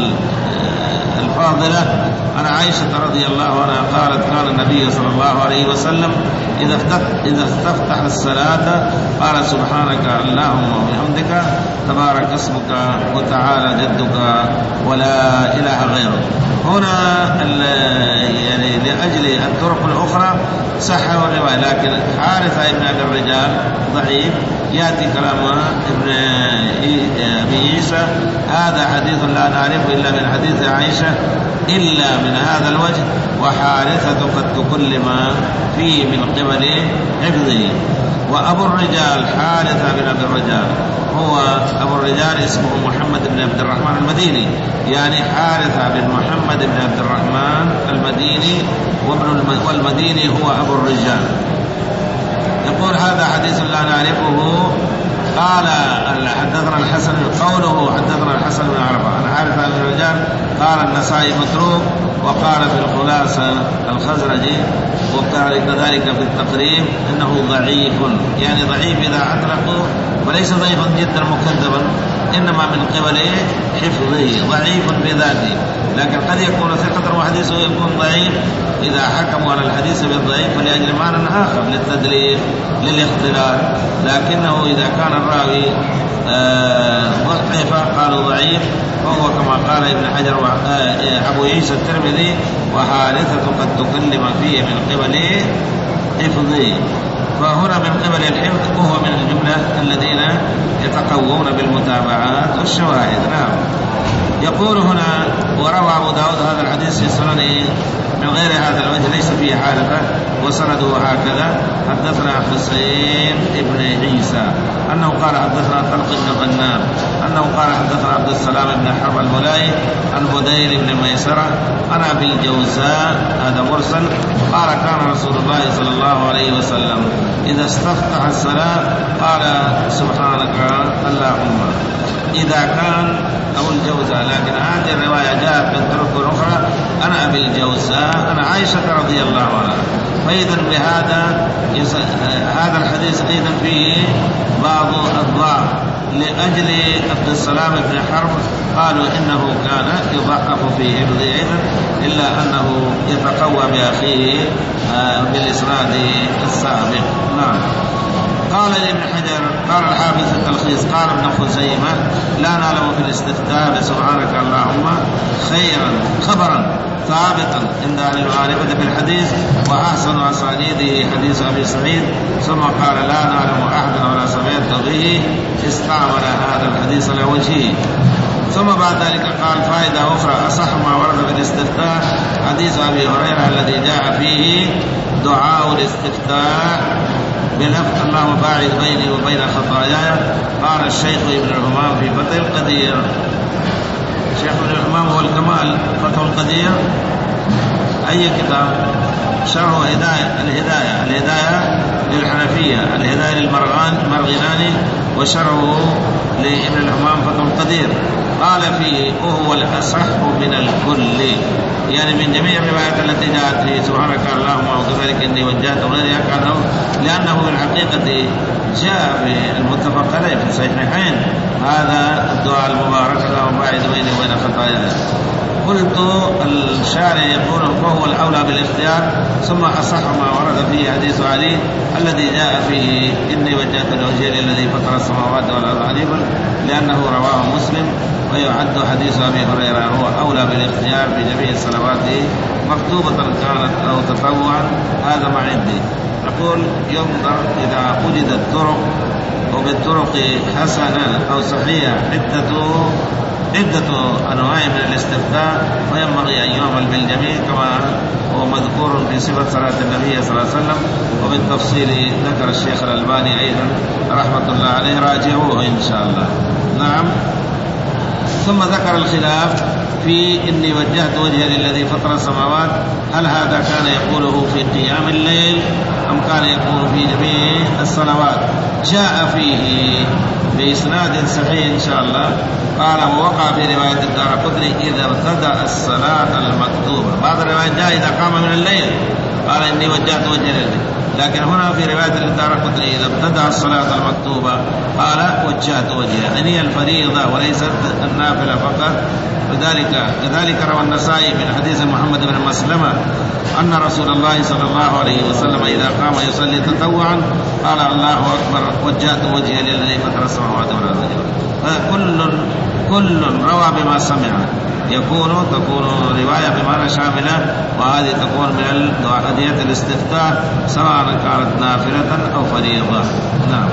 الفاضلة عن عائشة رضي الله عنها قالت كان النبي صلى الله عليه وسلم إذا استفتح الصلاة قال سبحانك اللهم وبحمدك تبارك اسمك وتعالى جدك ولا إله غيرك. هنا يعني لأجل الطرق الأخرى صحة الرواية، لكن حارثة ابن أبي الرجال ضعيف. يأتي كلام ابن أبي عيسى هذا حديث لا نعرفه إلا من حديث عائشة إلا من هذا الوجه، وحارثة قد تكلم فيه من قبل حفظه. وأبو الرجال حارثة بن أبي الرجال هو أبو الرجال اسمه محمد بن عبد الرحمن المديني، يعني حارثة بن محمد بن عبد الرحمن المديني، وابن والمديني هو أبو الرجال. يقول هذا حديث لا نعرفه. قال حدثنا الحسن قوله حدثنا الحسن بن عرفة عن حارثة بن الرجال قال النسائي متروك، وقال في الخلاصة الخزرجي وكذلك في التقريب انه ضعيف، يعني ضعيف اذا اطلقوا، وليس ضعيفا جدا مكذبا، انما من قبل حفظه ضعيف بذاته. لكن قد يكون ثقة وحديثه يكون ضعيف اذا حكموا على الحديث بالضعيف لاجل معنى اخر للتدليل للاختلاط، لكنه اذا كان الراوي ضعيف قالوا ضعيف، وهو كما قال ابن حجر أبو عيسى الترمذي وحارثة قد تكلم فيه من قبل حفظه. فهنا من قبل الحفظ وهو من الجملة الذين يتقوون بالمتابعات والشواهد. نعم. يقول هنا وروى أبو داود هذا الحديث في سننه من غير هذا الوجه ليس فيه حارثة وسنده هكذا. حدثنا حسين بن عيسى أنه قال حدثنا طلق بن غنام أنه قال حدثنا عبد السلام بن حرب الملائي عن بديل بن ميسرة عن أبي الجوزاء هذا مرسل قال كان رسول الله صلى الله عليه وسلم إذا استفتح الصلاة قال سبحانك اللهم. إذا كان أبو الجوزاء، لكن هذه الرواية جاءت من طرق أخرى أنا أبي الجوزاء أنا عائشة رضي الله عنها. فإذا بهذا هذا الحديث أيضا فيه بعض الضعف لأجل عبد السلام بن حرب، قالوا إنه كان يضعف في حفظه أيضا إلا أنه يتقوى بأخيه بالإسناد السابق. نعم. قال ابن حجر قال الحافظ في التلخيص قال ابن خزيمة لا نعلم في الاستفتاء سبحانك اللهم خيرا خبرا ثابتا عند أهل المعرفة بالحديث وأحسن أسانيده حديث أبي سعيد. ثم قال لا نعلم أحدا ولا سمعت به استعمل هذا الحديث على وجهه. ثم بعد ذلك قال فائدة أخرى أصح ما ورد في الاستفتاء حديث أبي هريرة الذي جاء فيه دعاء الاستفتاح بلفظ اللهم باعد بيني وبين خطاياي. قال الشيخ ابن الهمام في فتح القدير، الشيخ ابن الهمام هو الكمال فتح القدير أي كتاب؟ شرح هداية الهداية الهداية للحنفية، الهداية للمرغناني، وشرحه لابن الهمام فتح القدير. قال فيه وهو الأصح من الكل، يعني من جميع الروايات التي جاءت فيه سبحانك اللهم وكذلك إني وجهت وغيرها، كانه لأنه في الحقيقة جاء في المتفق عليه في الصحيحين هذا الدعاء المبارك اللهم باعد بيني وبين خطاياي. قلت الشارع يقول فهو الأولى بالاختيار، ثم أصح ما ورد فيه حديث علي الذي جاء فيه إني وجهت وجهي الذي فطر السماوات والأرض حنيفا، لأنه رواه مسلم. ويعد حديث أبي هريرة هو أولى بالاختيار في جميع الصلوات مكتوبة كانت أو تطوعا. هذا ما عندي. نقول ينظر إذا وجدت طرق وبالطرق حسنة أو صحيحة عدة عدة أنواع من الاستفتاء، فينبغي أن يعمل بالجميع كما هو مذكور في صفة صلاة النبي صلى الله عليه وسلم، وبالتفصيل ذكر الشيخ الألباني أيضا رحمة الله عليه، راجعوه إن شاء الله. نعم. ثم ذكر الخلاف في إني وجهت وجهي للذي فطر السماوات، هل هذا كان يقوله في قيام الليل أم كان يقول في جميع الصلوات؟ جاء فيه بإسناد صحيح إن شاء الله. قال ووقع في رواية الدارقطني إذا ابتدأ الصلاة المكتوبة. بعض الروايات جاء إذا قام من الليل قال إني وجهت وجهي للذي، لكن هنا في رواية الدارقطني إذا ابتدأ الصلاة المكتوبة قال وجهت وجهي، يعني الفريضة وليست النافلة فقط. وذلك كذلك روى النسائي من حديث محمد بن مسلمة أن رسول الله صلى الله عليه وسلم إذا قام يصلي تطوعا قال الله أكبر وجهت وجهي للذي فطر السماوات والأرض. فكل كل روى بما سمع، يكون تكون رواية بمعنى شاملة، وهذه تكون من أدعية الاستفتاء سواء كانت نافلة أو فريضة. نعم.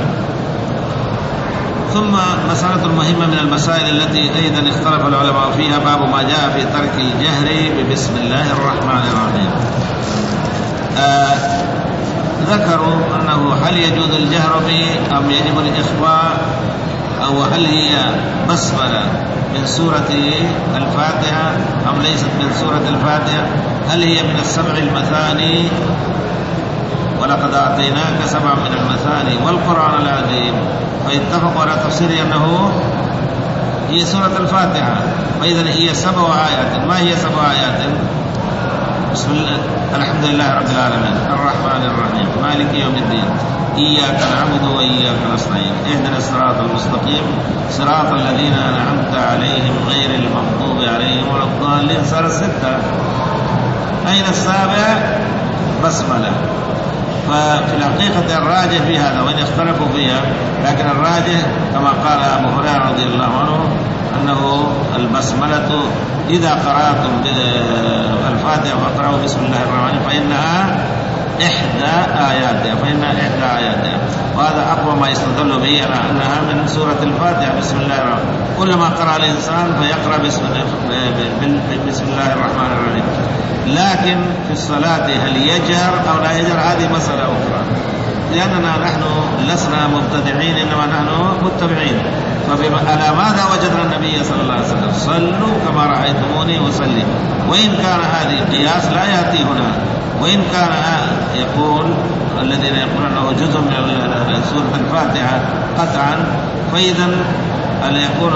ثم مسألة مهمة من المسائل التي أيضا اختلف العلماء فيها، باب ما جاء في ترك الجهر ببسم الله الرحمن الرحيم. آه ذكروا أنه هل يجوز الجهر به أم يجب الإخفاء، أو هل هي بسملة من سورة الفاتحة أم ليست من سورة الفاتحة، هل هي من السبع المثاني ولقد أعطيناك سبع من المثاني والقرآن العظيم، فاتفقوا على تفسير أنه هي سورة الفاتحة، فإذا هي سبع آيات. ما هي سبع آيات؟ بسم الله الحمد لله رب العالمين الرحمن الرحيم مالك يوم الدين إياك نعبد وإياك نستعين اهدنا الصراط المستقيم صراط الذين أنعمت عليهم غير المغضوب عليهم ولا الضالين. صار ستة. أين السابع؟ بسملة. ففي الحقيقة الراجح في هذا وإن اختلفوا فيها، لكن الراجح كما قال أبو هريرة رضي الله عنه أنه البسملة إذا قرأتم الفاتحة فاقرأوا بسم الله الرحمن فإنها إحدى آياتها فإنها إحدى آياتها وهذا أقوى ما يستدل به على أنها من سورة الفاتحة. بسم الله الرحمن كلما قرأ الإنسان فيقرأ بسم بسم الله الرحمن الرحيم. لكن في الصلاة هل يجهر أو لا يجهر هذه مسألة أخرى، لأننا نحن لسنا مبتدعين إنما نحن متبعين. فعلى ماذا وجدنا النبي صلى الله عليه وسلم؟ صلوا كما رأيتموني أصلي. وإن كان هذه قياس لا يأتي هنا، وإن كان يقول الذين يقولون أنه جزء من سورة الفاتحة قطعا، فإذا أن يكون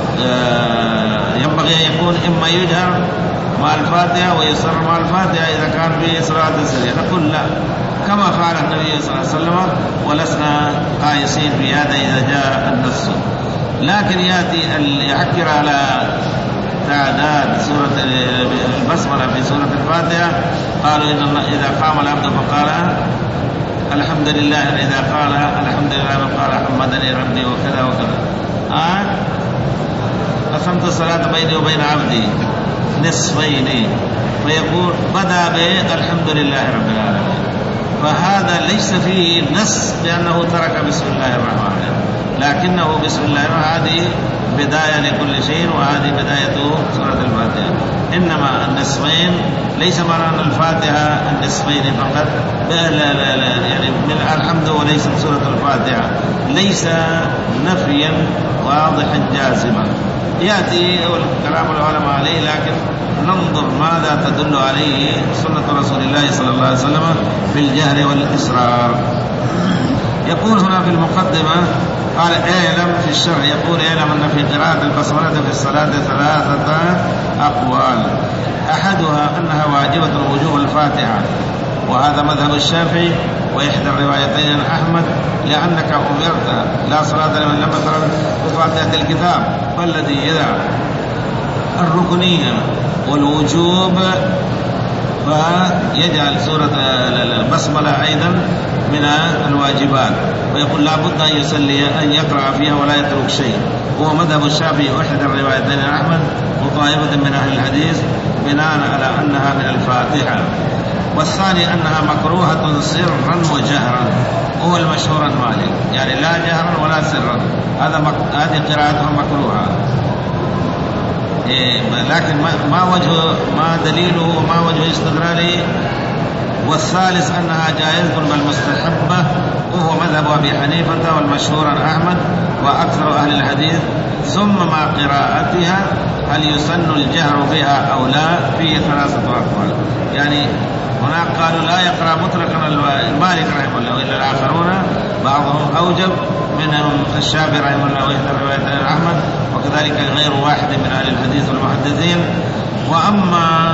ينبغي أن يكون إما يجهر مع الفاتحة ويسر مع الفاتحة إذا كان به صلاة سرية. نقول لا، كما فعل النبي صلى الله عليه وسلم، ولسنا قائسين في هذا إذا جاء النص. لكن يأتي يحكر على تعداد سورة البسملة في سورة الفاتحة، قالوا إن إذا قام العبد فقال الحمد لله، إذا قال الحمد لله قال حمدني ربي وكذا وكذا. آه قسمت الصلاة بيني وبين عبدي نصفين، فيقول بدأ بالحمد لله رب العالمين، فهذا ليس فيه نص لأنه ترك بسم الله الرحمن الرحيم، لكنه بسم الله الرحمن هذه بداية لكل شيء، وهذه بداية سورة الفاتحة. إنما النصفين ليس معنى أن الفاتحة النصفين فقط، لا لا لا, لا يعني من الحمد وليست سورة الفاتحة، ليس نفيا واضحا جازما، يأتي كلام العلماء عليه، لكن ننظر ماذا تدل عليه سنة رسول الله صلى الله عليه وسلم في الجهر والإسرار. يقول هنا في المقدمة قال اعلم في الشرع، يقول اعلم أن في قراءة البسملة في الصلاة ثلاثة أقوال، أحدها أنها واجبة وجوب الفاتحة، وهذا مذهب الشافعي وإحدى الروايتين عن أحمد، لأنك أمرت لا صلاة لمن لم يقرأ بفاتحة الكتاب، فالذي إذا الركنية والوجوب فيجعل سورة البسملة أيضا من الواجبات، ويقول لا بد أن يصلي أن يقرأ فيها ولا يترك شيء، هو مذهب الشافعي وإحدى الروايتين عن أحمد وطائفة من أهل الحديث بناء على أنها من الفاتحة. والثاني أنها مكروهة سرا وجهرا، هو المشهور عن مالك، يعني لا جهرا ولا سرا، هذا مك... هذه قراءتها مكروهة. إيه لكن ما... ما وجه ما دليله وما وجه استدلاله. والثالث أنها جائزة بل مستحبة، وهو مذهب أبي حنيفة والمشهور عن أحمد وأكثر أهل الحديث. ثم مع قراءتها هل يسن الجهر بها أو لا، فيه ثلاثة أقوال، يعني هناك قالوا لا يقرأ مطلقا المالك رحمه الله، وإلا الآخرون بعضهم أوجب، منهم الشافعي رحمه الله وإحدى الروايتين أحمد، وكذلك غير واحد من أهل الحديث والمحدثين. وأما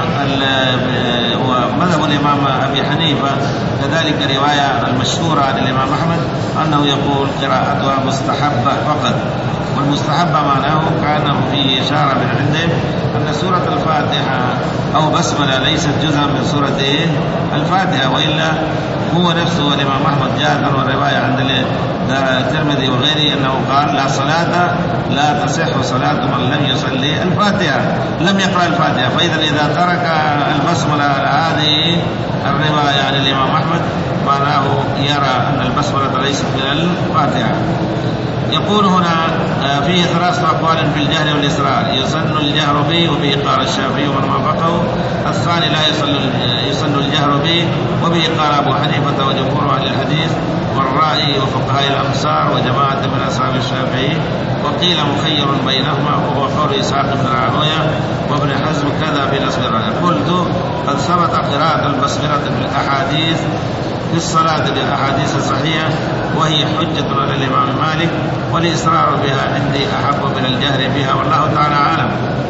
ومذهب الإمام أبي حنيفة كذلك رواية المشهورة عن الإمام أحمد أنه يقول قراءتها مستحبة فقط، والمستحبة معناه كأنه فيه إشارة من عندهم أن سورة الفاتحة أو بسملة ليست جزءا من سورة الفاتحة، وإلا هو نفسه الإمام أحمد جاء والرواية عند الترمذي وغيره أنه قال لا صلاة لا تصح صلاة من لم يصلي الفاتحة، لم يقرأ الفاتحة. فإذا إذا ترك البسملة على هذه الرواية عن الإمام أحمد معناه يرى أن البسملة ليست من الفاتحة. يقول هنا فيه ثلاثة أقوال في الجهر والإسرار، يسن الجهر به وبه قال الشافعي ومن وافقه، الثاني لا يسن يسن الجهر به وبه قال أبو حنيفة وجمهور أهل الحديث والرائي وفقهاء الأمصار وجماعة من أصحاب الشافعي، وقيل مخير بينهما وهو قول إسحاق بن راهويه وابن حزم كذا في نصب الراية. قلت قد ثبت قراءة البسملة في الأحاديث في الصلاة بالأحاديث الصحيحة، وهي حجة على الإمام مالك، والإصرار بها عندي أحب من الجهر بها، والله تعالى أعلم.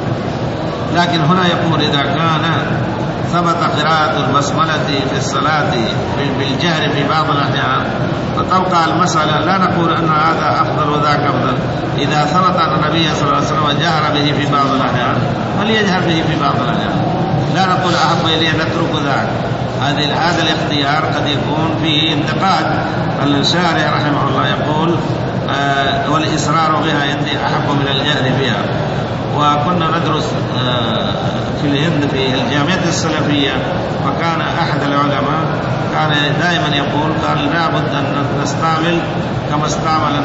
لكن هنا يقول إذا كان ثبت قراءة البسملة في الصلاة بالجهر في بعض الأحيان فتوقع المسألة، لا نقول أن هذا أفضل وذاك أفضل، إذا ثبت أن النبي صلى الله عليه وسلم جهر به في بعض الأحيان فليجهر به في بعض الأحيان، لا نقول أحب إليه نترك ذاك. هذا الاختيار قد يكون فيه انتقاد. الشارع رحمه الله يقول آه والإصرار بها عندي أحب من الجهر بها. وكنا ندرس آه في الهند في الجامعة السلفية، فكان أحد العلماء كان دائما يقول قال لابد أن نستعمل كما استعمل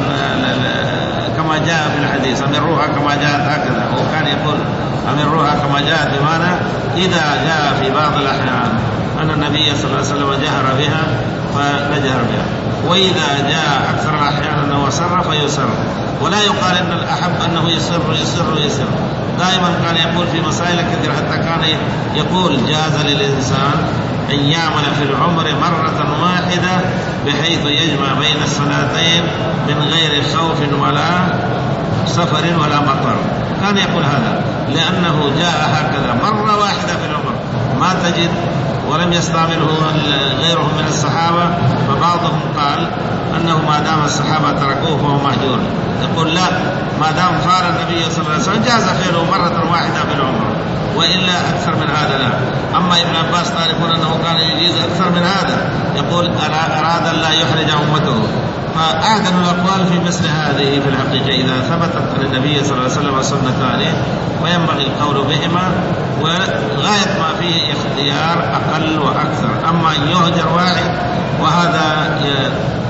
كما جاء في الحديث، أمروها كما جاءت هكذا. وكان يقول أمروها كما جاءت، بمعنى إذا جاء في بعض الأحيان أن النبي صلى الله عليه وسلم جهر بها فنجهر بها، وإذا جاء أكثر الأحيان أنه سر فيسر، ولا يقال أن الأحب أنه يسر يسر يسر. دائما كان يقول في مسائل كثيرة، حتى كان يقول جاز للإنسان أن يعمل في العمر مرة واحدة بحيث يجمع بين الصلاتين من غير خوف ولا سفر ولا مطر. كان يقول هذا لأنه جاء هكذا مرة واحدة في العمر، ما تجد ولم يستعمله غيرهم من الصحابة. فبعضهم قال أنه ما دام الصحابة تركوه فهو مهجور، يقول لا، ما دام فعل النبي صلى الله عليه وسلم جاز فعله مرة واحدة في العمر، وإلا أكثر من هذا لا. أما ابن عباس تعرفون أنه كان يجيز أكثر من هذا، يقول أراد أن لا يحرج أمته. فأعدل الأقوال في مثل هذه في الحقيقة إذا ثبتت عن النبي صلى الله عليه وسلم سنتان وينبغي القول بهما، وغاية ما فيه اختيار أقل وأكثر. أما أن يهجر واحد وهذا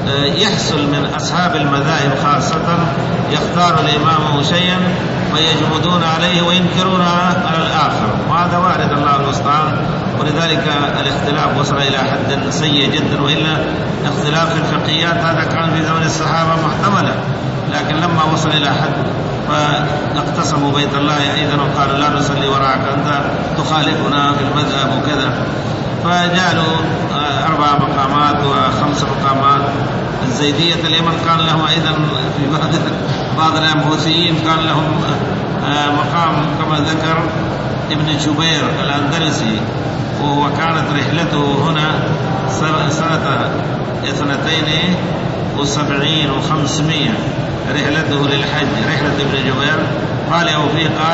يحصل من أصحاب المذاهب خاصة يختار الإمام شيئا ويجمدون عليه وينكرون على الآخر، وهذا وارد الله المستعان. ولذلك الاختلاف وصل إلى حد سيء جدا، وإلا اختلاف في الفقهيات هذا كان في زمن الصحابة محتملا، لكن لما وصل إلى حد فاقتسموا بيت الله أيضا وقالوا لا نصلي وراءك، أنت تخالفنا في المذهب وكذا، فجعلوا أربع مقامات وخمس مقامات. الزيدية اليمن كان لهم أيضا في بعض بعض الأنبوسيين كان لهم مقام كما ذكر ابن جبير الأندلسي، وهو كانت رحلته هنا سنة اثنتين وسبعين وخمسمائة رحلته للحج، رحلة ابن جبير. قال وفيه قال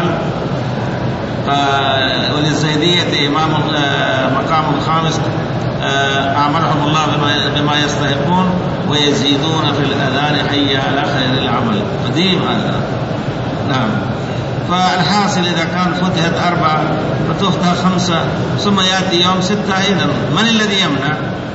آه وللزيدية إمام مقام خامس أعملهم الله بما, بما يستحقون ويزيدون في الأذان حي على خير العمل، قديم هذا. نعم. فالحاصل إذا كان فتحت أربعة فتفتح خمسة ثم يأتي يوم ستة أيضا، من الذي يمنع؟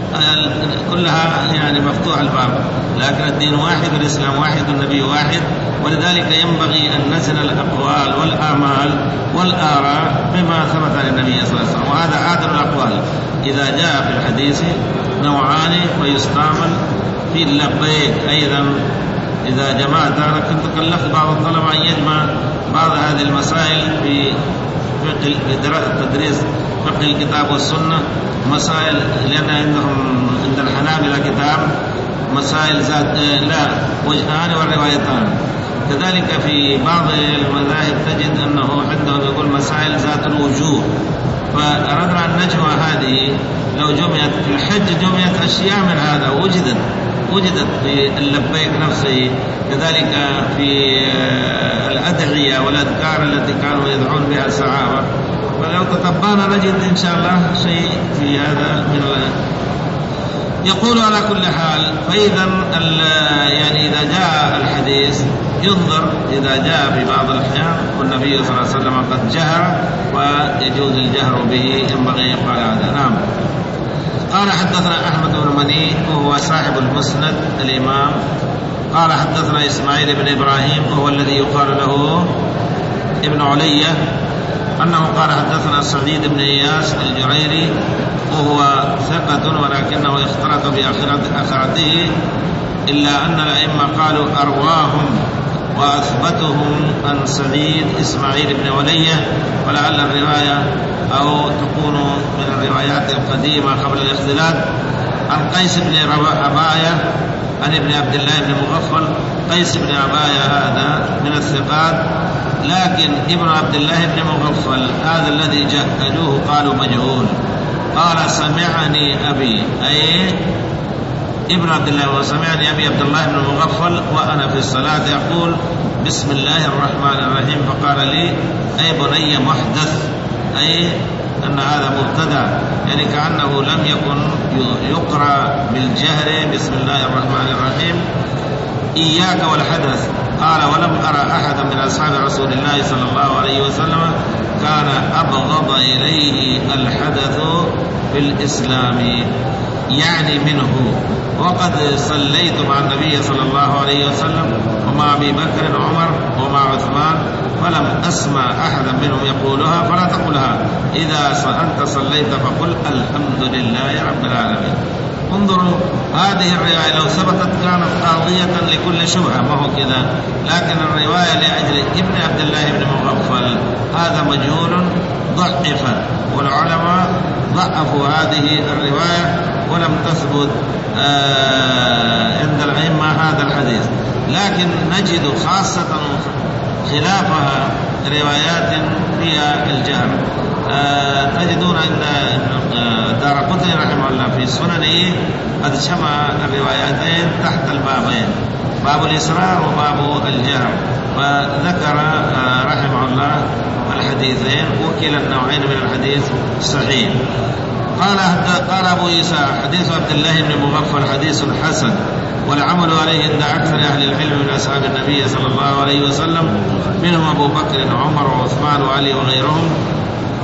كلها يعني مفتوح الباب، لكن الدين واحد والإسلام واحد والنبي واحد، ولذلك ينبغي أن نزن الأقوال والآمال والآراء بما ثبت عن النبي صلى الله عليه وسلم، وهذا عادل الأقوال. إذا جاء في الحديث نوعان فيستعمل في اللبيك أيضا إذا جمعت. أنا كنت كلفت بعض الطلبة أن يجمع بعض هذه المسائل في في تدريس فقه الكتاب والسنة، مسائل لأن عندهم عند الحنابلة كتاب مسائل ذات لا وجهان والروايتان، كذلك في بعض المذاهب تجد أنه عندهم يقول مسائل ذات الوجوه، فأردنا أن نجمع هذه. لو جمعت في الحج جمعت أشياء من هذا وجدت وجدت في اللبيك نفسه، كذلك في الأدعية والأذكار التي كانوا يدعون بها الصحابة. فلو تتبعنا نجد إن شاء الله شيء في هذا من يقول. على كل حال، فإذا يعني إذا جاء الحديث ينظر، إذا جاء في بعض الأحيان والنبي صلى الله عليه وسلم قد جهر ويجوز الجهر به ينبغي يقال هذا. نعم. قال حدثنا أحمد بن مني وهو صاحب المسند الإمام قال حدثنا إسماعيل بن إبراهيم وهو الذي يقال له ابن علية أنه قال حدثنا سعيد بن إياس الجريري وهو ثقة ولكنه اختلط بآخرته، إلا أن الأئمة قالوا أرواهم وأثبتهم عن سعيد إسماعيل بن علية، ولعل الرواية أو تكون من الروايات القديمة قبل الاختلاط. عن قيس بن عباية عن ابن عبد الله بن مغفل. قيس بن عباية هذا من الثقات، لكن ابن عبد الله بن مغفل هذا الذي جهلوه قالوا مجهول. قال سمعني أبي أي ابن عبد الله وسمعني أبي عبد الله بن مغفل وأنا في الصلاة يقول بسم الله الرحمن الرحيم، فقال لي أي بني محدث، أي أن هذا مبتدأ، يعني كأنه لم يكن يقرأ بالجهر بسم الله الرحمن الرحيم. إياك والحدث. قال ولم أرى أحدا من أصحاب رسول الله صلى الله عليه وسلم كان أبغض إليه الحدث في الإسلام، يعني منه. وقد صليت مع النبي صلى الله عليه وسلم ومع أبي بكر وعمر ومع عثمان فلم أسمع أحدا منهم يقولها، فلا تقولها. إذا أنت صليت فقل الحمد لله رب العالمين. انظروا هذه الرواية لو ثبتت كانت قاضية لكل شبهة، ما هو كذا، لكن الرواية لأجل ابن عبد الله بن مغفل هذا مجهول ضعفت، والعلماء ضعفوا هذه الرواية ولم تثبت عند الأئمة هذا الحديث. لكن نجد خاصة خلافها روايات فيها الجهر. تجدون أن دارقطني رحمه الله في سننه قد جمع الروايتين تحت البابين، باب الإسرار وباب الجهر، وذكر رحمه الله الحديثين وكلا النوعين من الحديث صحيح. قال قال أبو عيسى حديث عبد الله بن مغفل حديث حسن، والعمل عليه عند أكثر أهل العلم من أصحاب النبي صلى الله عليه وسلم، منهم أبو بكر وعمر وعثمان وعلي وغيرهم.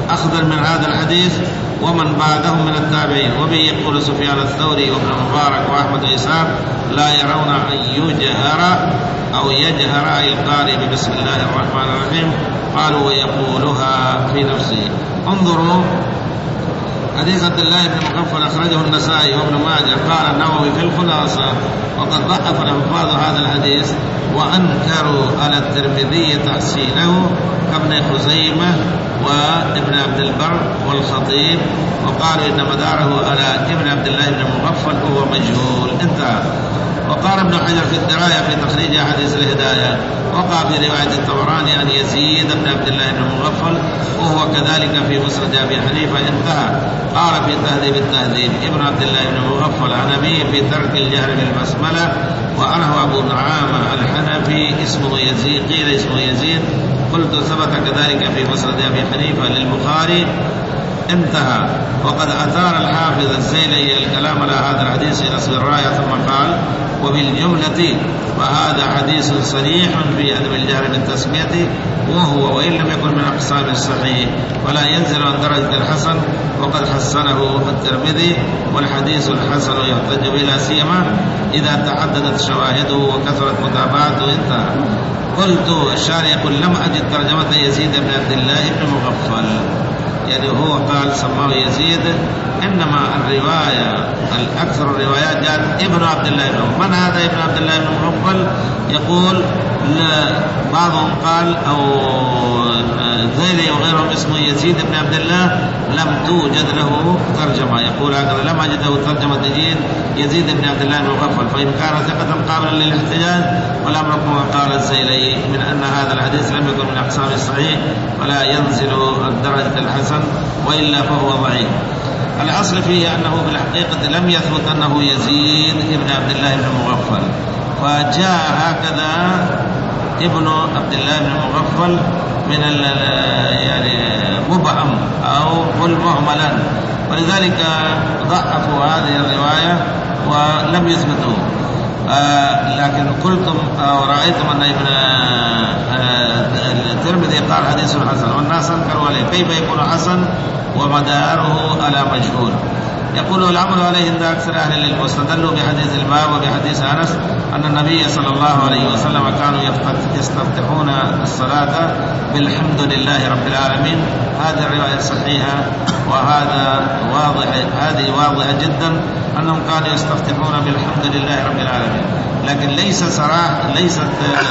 أخذا من هذا الحديث ومن بعدهم من التابعين. وبه يقول سفيان الثوري وابن مبارك وأحمد وإسحاق لا يرون أن يجهر أو يجهر القارئ بسم الله الرحمن الرحيم، قالوا ويقولها في نفسه. انظروا حديث عبد الله بن مغفل أخرجه النسائي وابن ماجه. قال النووي في الخلاصة وقد ضعف الحفاظ هذا الحديث وأنكروا على الترمذي تحسينه كابن خزيمة وابن عبد البر والخطيب، وقالوا إن مداره على ابن عبد الله بن مغفل وهو مجهول. انتهى. وقال ابن حجر في الدراية في تخريج حديث الهداية وقع في رواية الطبراني عن يزيد بن عبد الله بن مغفل وهو كذلك في مسند أبي حنيفة. انتهى. قال في تهذيب التهذيب ابن عبد الله بن مغفل عن أبيه في ترك الجهر بالبسملة، وأنه أبو نعامة الحنفي اسمه يزيد، قيل اسمه يزيد، قلت ثبت كذلك في مسند أبي حنيفة للبخاري. انتهى. وقد أثار الحافظ الزيلي الكلام على هذا الحديث في نصب الراية ثم قال وبالجملة وهذا حديث صريح في عدم الجهر بالتسمية، وهو وإن لم يكن من أقسام الصحيح ولا ينزل عن درجة الحسن، وقد حسنه الترمذي، والحديث الحسن يحتج به لا سيما إذا تعددت شواهده وكثرت متابعته. انتهى. قلت الشارع يقول لم أجد ترجمة يزيد بن عبد الله بن مغفل، يعني هو قال سماه يزيد، إنما الرواية الأكثر الروايات جاءت ابن عبد الله بن. من هذا ابن عبد الله بن مغفل؟ يقول بعضهم قال أو ذيلي وغيرهم اسمه يزيد بن عبد الله لم توجد له ترجمة، يقول هكذا لم أجد له ترجمة تجيد يزيد بن عبد الله بن مغفل، فإن كان ثقة قابلا للاحتجاج والأمر كما قال الزيلي من أن هذا الحديث لم يكن من أقسام الصحيح ولا ينزل درجة الحسن وإلا فهو ضعيف. الأصل فيه أنه بالحقيقة لم يثبت أنه يزيد بن عبد الله بن مغفل، فجاء هكذا ابن عبد الله بن مغفل من يعني مبهم أو قل مهملا، ولذلك ضعفوا هذه الرواية ولم يثبتوا. آه لكن قلتم أو رأيتم أن ابن آه الترمذي قال حديث حسن والناس انكروا عليه، كيف يكون حسن ومداره على مجهول؟ يقول العمل عليه عند أكثر أهل العلم، واستدلوا بحديث الباب وبحديث أنس أن النبي صلى الله عليه وسلم كانوا يستفتحون الصلاة بالحمد لله رب العالمين. هذه الرواية صحيحة وهذا واضح، هذه واضحة جدا أنهم كانوا يستفتحون بالحمد لله رب العالمين، لكن ليس صراحة ليست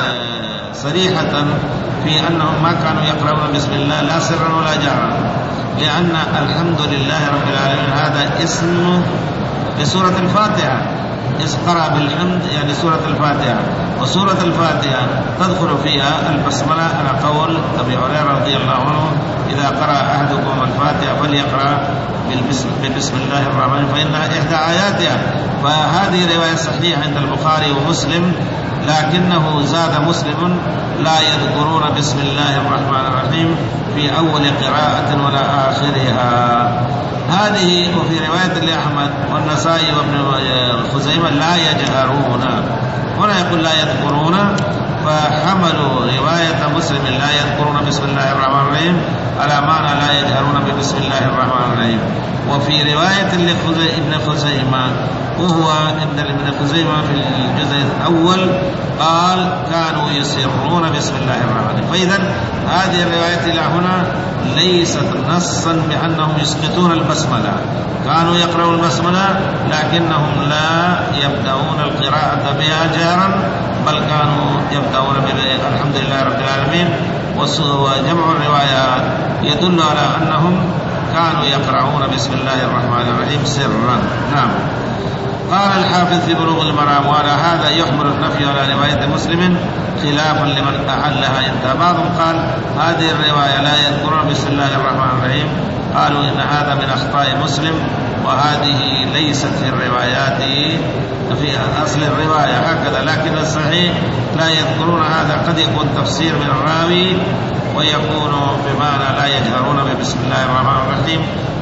صريحة في أنهم ما كانوا يقرؤون بسم الله لا سرا ولا جهرا، لأن الحمد لله رب العالمين هذا اسم لسورة الفاتحة، قرأ بالحمد يعني سورة الفاتحة، وسورة الفاتحة تدخل فيها البسملة على قول أبي هريرة رضي الله عنه إذا قرأ أحدكم الفاتحة فليقرأ بسم الله الرحمن الرحيم فإنها إحدى آياتها. فهذه رواية صحيحة عند البخاري ومسلم، لكنه زاد مسلم لا يذكرون بسم الله الرحمن الرحيم في أول قراءة ولا آخرها. هذه وفي رواية لأحمد والنسائي وابن خزيمة لا يجهرون، هنا يقول لا يذكرون، فحملوا رواية مسلم لا يذكرون بسم الله الرحمن الرحيم على معنى لا يجهرون ببسم الله الرحمن الرحيم. وفي رواية لابن خزيمة وهو ابن خزيمة في الجزء الأول قال كانوا يسرون بسم الله الرحمن الرحيم. فإذا هذه الرواية إلى هنا ليست نصا بأنهم يسقطون البسملة، كانوا يقرؤون البسملة لكنهم لا يبدأون القراءة بها جهرا، بل كانوا يبدأون بالحمد لله رب العالمين. وجمع الروايات يدل على أنهم كانوا يقرؤون بسم الله الرحمن الرحيم سرا. نعم. قال الحافظ في بلوغ المرام وعلى هذا يحمل النفي على رواية مسلم خلافا لمن أحلها. انت بعضهم قال هذه الرواية لا يذكرون بسم الله الرحمن الرحيم، قالوا إن هذا من أخطاء مسلم وهذه ليست في الروايات في أصل الرواية هكذا، لكن الصحيح لا يذكرون. هذا قد يكون تفسير من الراوي ويكون بمعنى لا يجهرون بسم الله الرحمن الرحيم،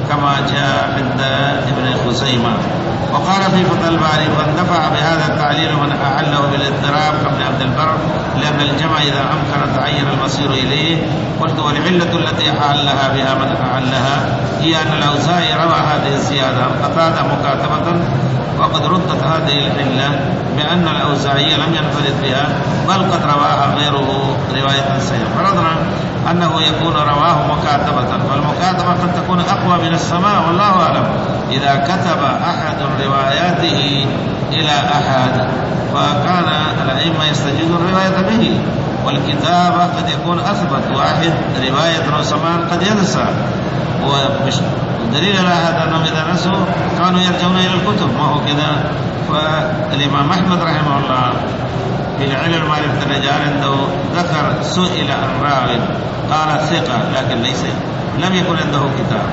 كما جاء عند ابن خزيمة. وقال في فتح الباري فاندفع بهذا التعليل من أعله بالاضطراب كابن عبد البر لأن الجمع إذا أمكن تعين المصير إليه. قلت والعلة التي أعلها بها من أعلها هي أن الأوزاعي روى هذه الزيادة قتادة مكاتبة، وقد ردت هذه العلة بأن الأوزاعي لم ينفرد بها بل قد رواها غيره رواية سيئة. فرضنا أنه يكون رواه مكاتبة، فالمكاتبة قد تكون أقوى من السماع والله أعلم. إذا كتب أحد رواياته إلى أحد فكان الأئمة يستجيزون الرواية به، والكتابة قد يكون أثبت، واحد رواية وسماع قد ينسى، والدليل على هذا أنهم إذا نسوا كانوا يرجعون إلى الكتب، ما هو كذا. فالإمام أحمد رحمه الله في علم معرفة الرجال عنده ذكر سئل عن راوي قال ثقة لكن ليس لم يكن عنده كتاب،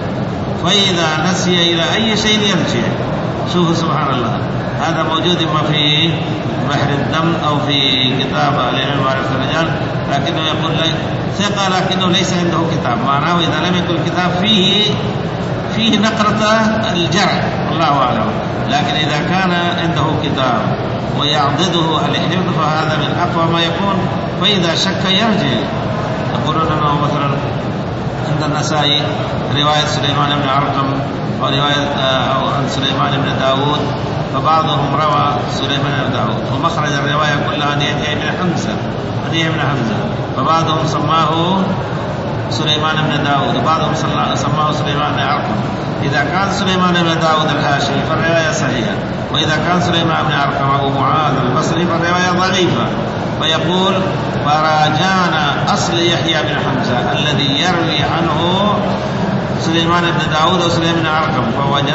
فإذا نسي إلى أي شيء يرجع. شوفوا سبحان الله، هذا موجود إما في بحر الدم أو في كتاب علم معرفة الرجال، لكنه يقول لي ثقة لكنه ليس عنده كتاب، معناه إذا لم يكن الكتاب فيه فيه نقرة الجرح الله أعلم. لكن إذا كان عنده كتاب ويعضده الحفظ فهذا من أقوى ما يكون، فإذا شك يرجع. يقولون أنه مثلا عند النسائي رواية سليمان بن أرقم ورواية أو عن سليمان بن داود، فبعضهم روى سليمان بن داود ومخرج الرواية كلها عن يحيى بن حمزة عن يحيى بن حمزة، فبعضهم سماه سليمان بن داود وبعضهم سماه سليمان بن أرقم. إذا كان سليمان بن داود الحاشي فالرواية صحيحة، وإذا كان سليمان بن أرقم أبو معاذ البصري فالرواية ضعيفة. فيقول فراجعنا أصل يحيى بن حمزة الذي يروي عنه سليمان بن داود وسليمان بن أرقم، فوجد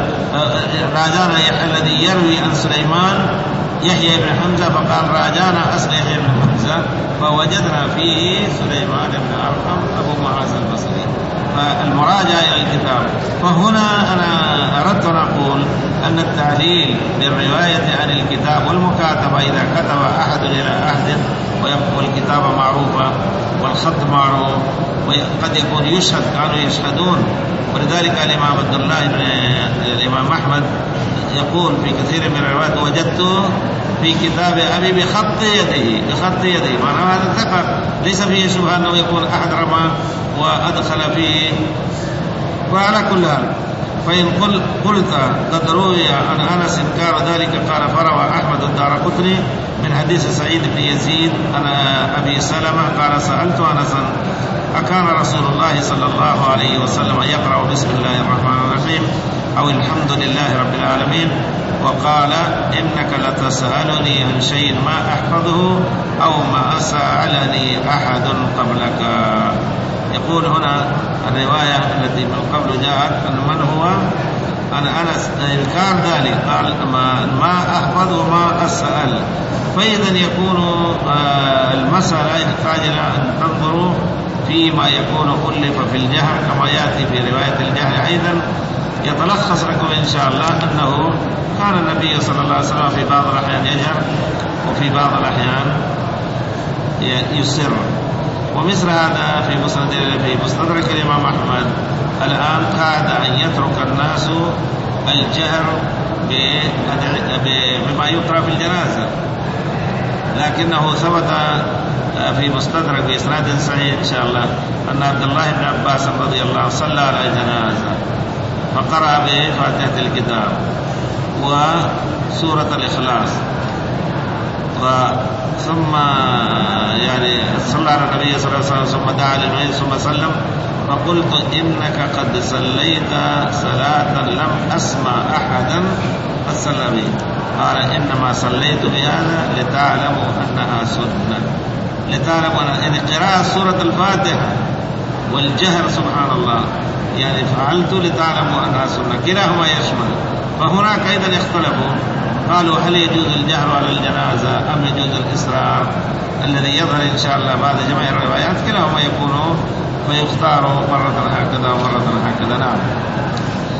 راجعنا الذي يروي عن سليمان يحيى بن حمزة، فقال راجعنا أصل يحيى بن حمزة فوجدنا فيه سليمان بن أرقم أبو معاذ البصري. فالمراجعة إلى الكتاب. فهنا أنا أردت أن أقول أن التعليل بالرواية عن الكتاب والمكاتبة إذا كتب أحد إلى أحد ويبقى الكتابة معروفة والخط معروف، وقد يكون يشهد كانوا يشهدون. ولذلك الإمام عبد الله بن الإمام أحمد يقول في كثير من الروايات وجدت في كتاب أبي بخط يده بخط يده، معنى هذا ثقة ليس فيه شبهة أنه يكون أحد رمى وأدخل فيه. وعلى كل حال فإن قلت قد روي عن أنس إنكار ذلك قال فروى أحمد الدارقطني من حديث سعيد بن يزيد عن أبي سلمة قال سألت أنسا أكان رسول الله صلى الله عليه وسلم يقرأ بسم الله الرحمن الرحيم أو الحمد لله رب العالمين، وقال إنك لتسألني عن شيء ما أحفظه أو ما سألني أحد قبلك. يقول هنا الرواية التي من قبل جاءت أن من هو أن أنس إنكار ذلك قال ما, ما أحفظ وما أسأل. فإذا يكون المسألة يحتاج إلى أن تنظروا فيما يكون ألف في الجهر كما يأتي في رواية الجهر. أيضا يتلخص لكم إن شاء الله أنه كان النبي صلى الله عليه وسلم في بعض الأحيان يجهر وفي بعض الأحيان يسر. ومثل هذا في مسند في مستدرك الإمام أحمد الآن كاد أن يترك الناس الجهر بما يقرأ في الجنازة، لكنه ثبت في مستدرك بإسناد صحيح إن شاء الله أن عبد الله بن عباس رضي الله عنه صلى على جنازة فقرأ به فاتحة الكتاب وسورة الإخلاص، ثم يعني صلى على النبي صلى الله عليه وسلم ثم دعا للميت ثم سلم. فقلت إنك قد صليت صلاة لم أسمع أحدا قد صلى به. قال إنما صليت بهذا لتعلموا أنها سنة، لتعلموا أن قراءة سورة الفاتحة والجهر سبحان الله يعني فعلت لتعلموا أنها سنة، كلاهما يشمل. فهناك أيضا اختلفوا قالوا هل يجوز الجهر على الجنازة أم يجوز الإسرار الذي يظهر إن شاء الله بعد جمع الروايات كلاهما يكونوا فيختاروا مرة هكذا ومرة هكذا. نعم.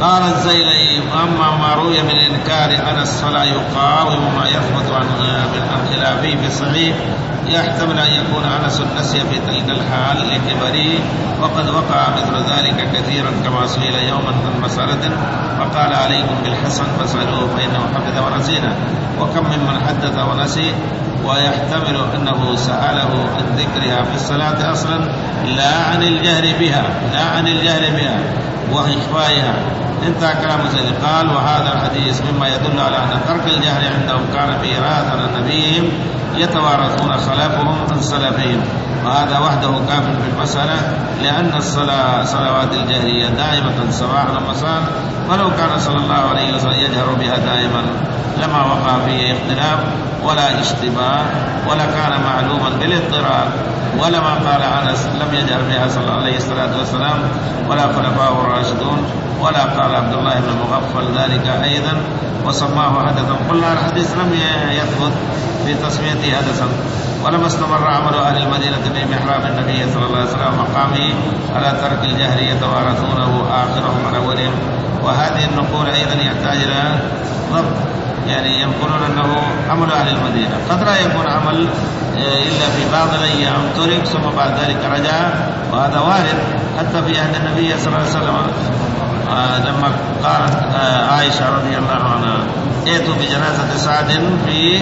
قال الزيلعي: واما ما روي من انكار ان الصلاه يقاوم ما يثبت عن من خلافه في الصحيح يحتمل ان يكون انس نسي في تلك الحال لكبره، وقد وقع مثل ذلك كثيرا، كما سئل يوما عن مساله فقال: عليكم بالحسن فاسالوه فانه حفظ ونسينا. وكم ممن حدث ونسي، ويحتمل انه ساله عن ذكرها في الصلاه اصلا لا عن الجهر بها لا عن الجهر بها وإخفائها. انتهى كلام الزيلعي. قال: وهذا الحديث مما يدل على أن ترك الجهر عندهم كان فيه راثا عن نبيهم يتوارثون خلافهم عن سلفهم، وهذا وحده كاف في المسألة، لأن الصلاة صلوات الجهرية دائمة صباحا ومساء، ولو كان صلى الله عليه وسلم يجهر بها دائما لما وقع فيه اختلاف ولا اشتباه، ولا كان معلوما بالاضطرار، ولما قال أنس لم يجهر بها صلى الله عليه الصلاة والسلام ولا خلفاء الراشدون، ولا قال عبد الله بن مغفل ذلك أيضا وسماه حدثا. قلنا الحديث لم يثبت في تسميته حدثا. ولما استمر عمل أهل المدينة في محراب النبي صلى الله عليه وسلم مقامه على ترك الجهر يتوارثونه آخرهم عن أولهم. وهذه النقول أيضا يحتاج إلى ضبط، يعني ينقلون أنه عمل أهل المدينة، قد لا يكون عمل إلا في بعض الأيام ترك ثم بعد ذلك رجع، وهذا وارد حتى في عهد النبي صلى الله عليه وسلم. آه لما قالت آه عائشة رضي الله عنها: ائتوا بجنازة سعد في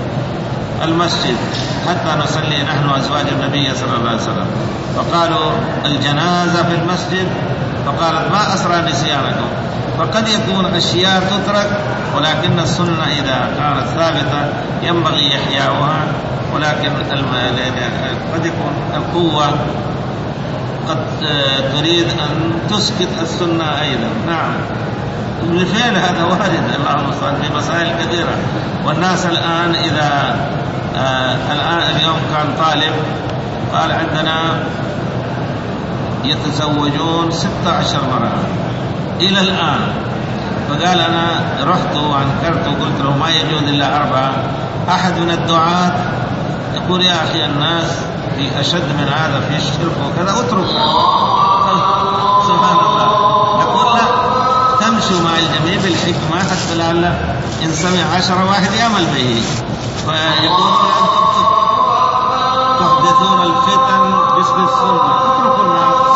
المسجد حتى نصلي نحن أزواج النبي صلى الله عليه وسلم، فقالوا: الجنازة في المسجد؟ فقالت: ما أسرى نسيانكم. فقد يكون أشياء تترك، ولكن السنة إذا كانت ثابتة ينبغي إحياؤها، ولكن قد يكون القوة قد تريد أن تسكت السنة أيضا. نعم، بالفعل هذا وارد، اللهم صل في مسائل كثيرة. والناس الآن إذا آه الآن اليوم كان طالب قال: عندنا يتزوجون ستة عشر مرة إلى الآن، فقال: أنا رحت وانكرت وقلت له ما يجوز إلا أربعة. أحد من الدعاة يقول: يا أخي الناس في أشد من هذا، في الشرك وكذا، اترك. سبحان الله. نقول: لا، تمشوا مع الجميع بالحكمة حتى لعل إن سمع عشر واحد يعمل به. فيقولون: أنتم تحدثون الفتن باسم السنة، اتركوا الناس.